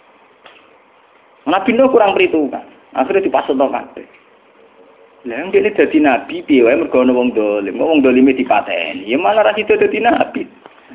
[SPEAKER 1] Nabi Nuh kurang perhitungan, akhirnya dipasutno kabeh. Lah yang dene dadi nabi piye wae mergo ana wong dolim, wong dolime dipateni. Ya malah ra sida dadi nabi.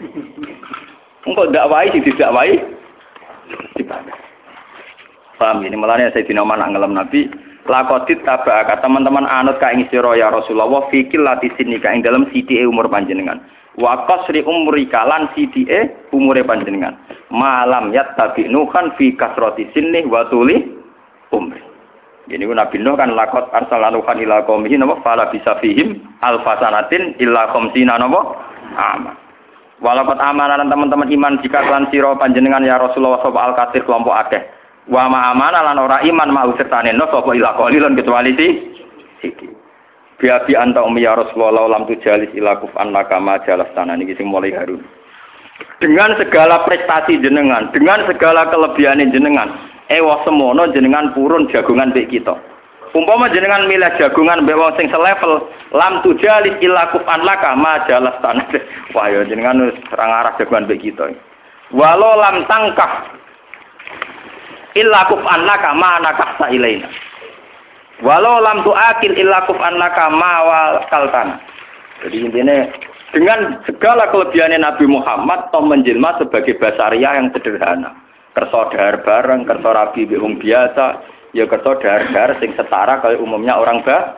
[SPEAKER 1] Engko dakwahi didakwahi dipateni. Paham ini malane Sayyidina Umar ngelem nabi lakotit tabaka teman-teman anut ka ing sira ya Rasulullah fikil latisin nika ing dalem sidike umur panjenengan. Wa qasri umrika lan sidike umure panjenengan. Malam yattabi'nu kan fi kasrati sinni wa tuli umri. Jadi Nabi Nuh kan lakot arsalanukhan ila qaumihi napa fala bisa fihim alfasanatin illa khamsina napa ama. Walakot amanan teman-teman iman jika lan sira panjenengan ya Rasulullah sapa al-katsir kelompok akeh. Wa ma amana lan ora iman mau sertane no sapa ila qalilun kecuali si siki. Biabi anta ummi ya Rasulullah lam tujalis ila kufan nakama jalas tanah niki sing mulai harun. Dengan segala prestasi jenengan, dengan segala kelebihan jenengan, ewa semono jenengan purun jagungan mbek kita. Umpama jenengan milih jagungan mbek wong sing selevel, lam tujalis illa kufan laka ma jalas tanah. Wah ya jenengan wis serang arah jagungan mbek kita. Walau lam tangkah illa kufan laka ma nakah ilaina. Walau lam tuakil illa kufan laka ma wal kaltana. Jadi intinya dengan segala kelebihannya Nabi Muhammad toh menjelma sebagai basaria yang sederhana. Kerso dahar bareng, kerso rabi wong biasa, ya kerso dahar-dahar sing setara kayak umumnya orang bah.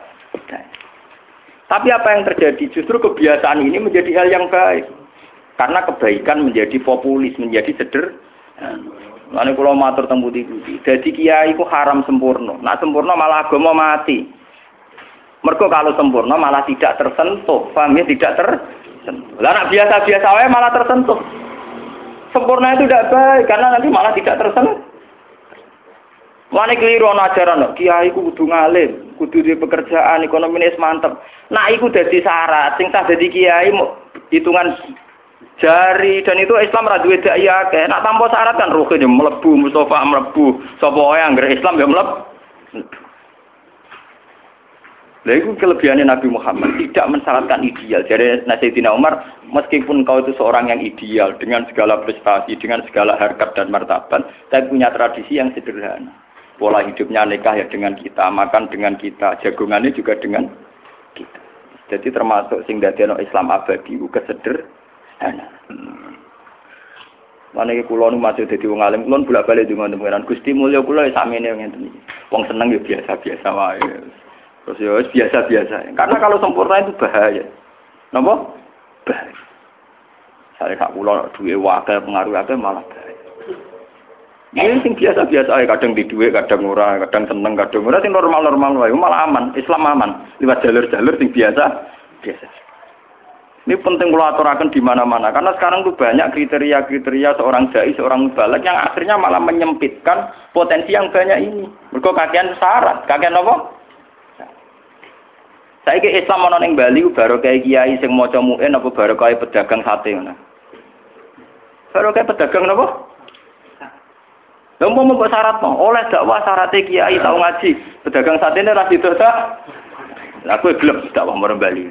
[SPEAKER 1] Tapi apa yang terjadi? Justru kebiasaan ini menjadi hal yang baik. Karena kebaikan menjadi populis, menjadi sederhana. Lalu kalau matur teng putih-putih, jadi kiai itu haram sempurna. Nah sempurna malah agama mati. Mergo kalau sempurna malah tidak tersentuh, paham ya? Tidak tersentuh. Lah nek biasa-biasa wae malah tersentuh. Sempurna itu tidak baik karena nanti malah tidak tersentuh. Wani keliru ana ajaran kiai ku kudu ngalim, kudu duwe pekerjaan, ekonomine wis mantep. Nah iku dadi syarat sing tak dadi kiai hitungan jari dan itu Islam ra duwe dak ya akeh. Nek tanpa syarat kan ruhe yo mlebu, Mustofa mlebu, sapa wae anggere Islam yo mlebu. Lah itu kelebihannya Nabi Muhammad tidak mensyaratkan ideal. Jadi Sayyidina Umar meskipun kau itu seorang yang ideal dengan segala prestasi, dengan segala harkat dan martabat, tapi punya tradisi yang sederhana. Pola hidupnya nikah ya dengan kita, makan dengan kita, jagungannya juga dengan kita. Jadi termasuk sing dadekno Islam abadi ku kesederhanaan. Lan iki kula nu masih dadi wong alim, kula bolak-balik ndonga pengiran Gusti mulya kula ya sakmene ngenten iki. Wong seneng ya biasa-biasa wae. Terus ya biasa-biasa. Karena kalau sempurna itu bahaya. Napa? Bahaya. Saya tak kula duwe wae pengaruh akeh malah bahaya. Ini sing biasa-biasa ae, kadang di duwe, kadang ora, kadang seneng, kadang ora, sing normal-normal wae, malah aman, Islam aman. Lewat jalur-jalur sing biasa, biasa. Ini penting kula aturaken di mana-mana karena sekarang tuh banyak kriteria-kriteria seorang dai, seorang mubalagh yang akhirnya malah menyempitkan potensi yang banyak ini. Mergo kakean syarat, kakean apa? Saiki Islam ana ning Bali baru kayak kiai sing maca muin apa baru kayak pedagang sate ngono. Baru kayak pedagang napa? Lha mau mbok syarat no, oleh dakwah syaratnya kiai tau ngaji, pedagang sate ini ra didosa. Lah kowe gelem dakwah marang Bali.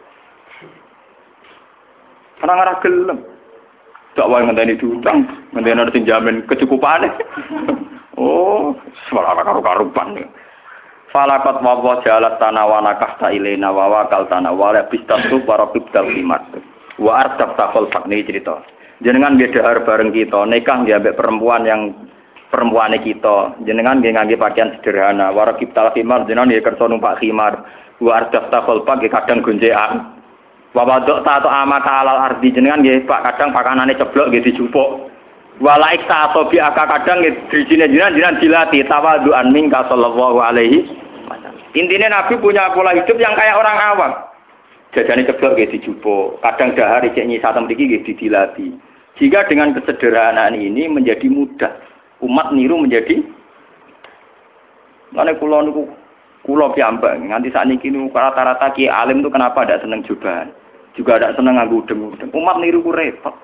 [SPEAKER 1] Karena ora gelem. Dakwah ngenteni diutang, ngenteni ana sing jamin kecukupane. Oh, salah karo-karupan. Falaqat wa jalat tanawana kahta ilaina wa wakal tanawala bistatu para bidal limat. Wa ardab taqul fakni cerita. Jenengan nggih dahar bareng kita, nikah nggih ambek perempuan yang perempuane kita, jenengan nggih ngangge pakaian sederhana, wara kiptal khimar jenengan nggih kersa numpak khimar, wa ardaf taqul pak kadang gonjekan. Wa wadok ta atau amaka alal ardi jenengan nggih pak kadang pakanane ceblok nggih dijupuk. Wa laik ta atau bi aka kadang nggih drijine jenengan jenengan dilati tawadhu'an minka sallallahu alaihi wasallam. Intinya Nabi punya pola hidup yang kayak orang awam. Jajane ceblok nggih dijupuk, kadang dahar cek nyisat mriki nggih didilati. Jika dengan kesederhanaan ini menjadi mudah umat niru menjadi mana kulo niku kulo piyambak nganti sakniki niku rata-rata ki alim itu kenapa tidak seneng jubahan juga tidak seneng nganggo udeng-udeng umat niru ku repot.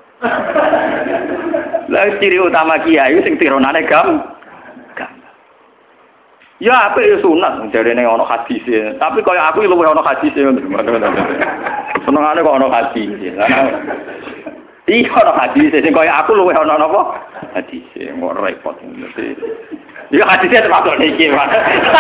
[SPEAKER 1] Lah ciri utama kiai sing tironane gam gam ya apa ya sunat jarene ana hadise tapi kaya aku luwih ana hadise ngono senengane kok ana hadise iya ana hadise sing kaya aku luwih ana napa hadise kok repot mesti. Ya hadise termasuk niki, Pak.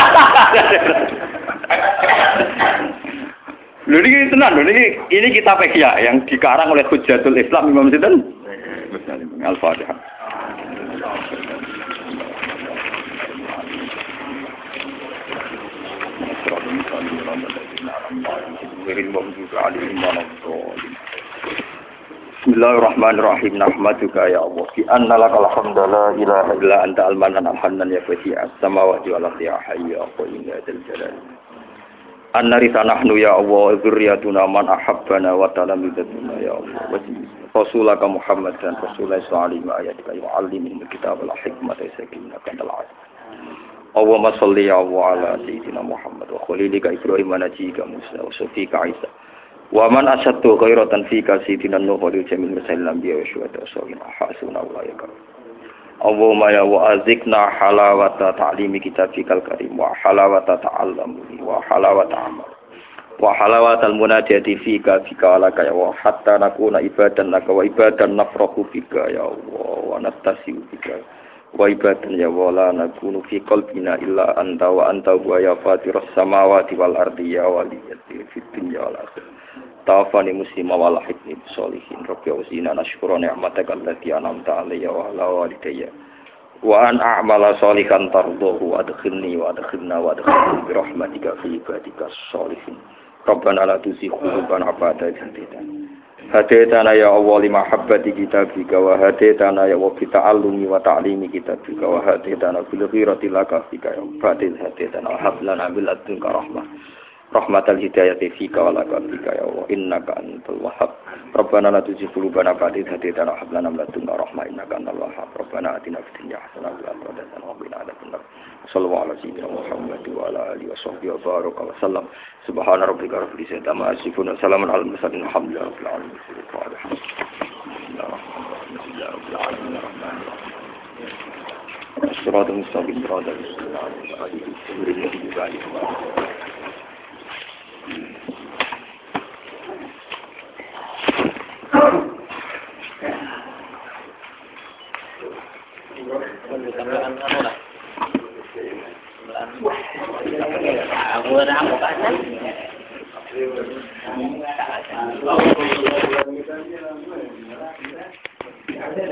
[SPEAKER 1] Lho niki tenan lho niki ini kitab Ihya yang dikarang oleh Hujjatul Islam Imam Sinten? Al-Fatihah. Bismillahirrahmanirrahim. Nahmaduka ya Allah. Bi anna lakal hamda la ilaha illa anta al-manan al-hannan ya fasi'as samawati wal ardi ya hayyu ya qayyum ya dzal jalal. Annarisa nahnu ya Allah dzurriyyatuna man ahabbana wa talamizatuna ya Allah. Rasulaka Muhammad dan Rasulullah sallallahu alaihi wa sallam alimin kitab wal hikmata sakina kanal azim. Allahumma shalli ya Allah ala sayyidina Muhammad wa khalilika Ibrahim wa najika Musa wa sufika Isa. Wa man asyaddu ghairatan fi kasidina nuhul jamil musallam bi wa syuhada sallallahu hasuna wa ya karim. Allahumma ya wa azikna halawata ta'limi kitabikal karim wa halawata ta'allumi wa halawata amal wa halawatal munajati fika fika laka ya wa hatta nakuna ibadan laka wa ibadan nafrahu bika ya Allah wa nastasiu bika wa ibadan ya wa la nakunu fi qalbina illa anta wa anta wa ya fatirus samawati wal ardi ya waliyati fid dunya wal akhirah. Tawafani muslima wal hikmi sholihin rabbi usina nashkuru ni'mataka allati an'amta alayya wa ala walidayya wa an a'mala sholihan tardahu wa adkhilni wa adkhilna wa adkhilni bi rahmatika fi ibadika sholihin rabbana la tuzigh qulubana ba'da idh hadaytana hadaitana ya Allah li mahabbati kitabika wa hadaitana ya wa bi ta'allumi wa ta'limi kitabika wa hadaitana bil ghirati laka fika ya ba'da hadaitana wa hab lana bil ladunka rahmah rahmatal hidayati fika wa laka fika ya Allah innaka antal wahhab rabbana la tuzigh qulubana ba'da idh hadaytana wa hab lana min ladunka rahmah innaka antal wahhab rabbana atina fid dunya hasanah wa fil akhirati hasanah wa qina adzabannar sallallahu alaihi wa sallam Muhammad wa ala alihi wa sahbihi wa baraka wa sallam subhana rabbika rabbil izzati amma yasifun wa salamun alal mursalin alhamdulillahi rabbil alamin As-siratal mustaqim siratal ladzina an'amta 'alaihim ghairil maghdubi 'alaihim Aku ramu kan.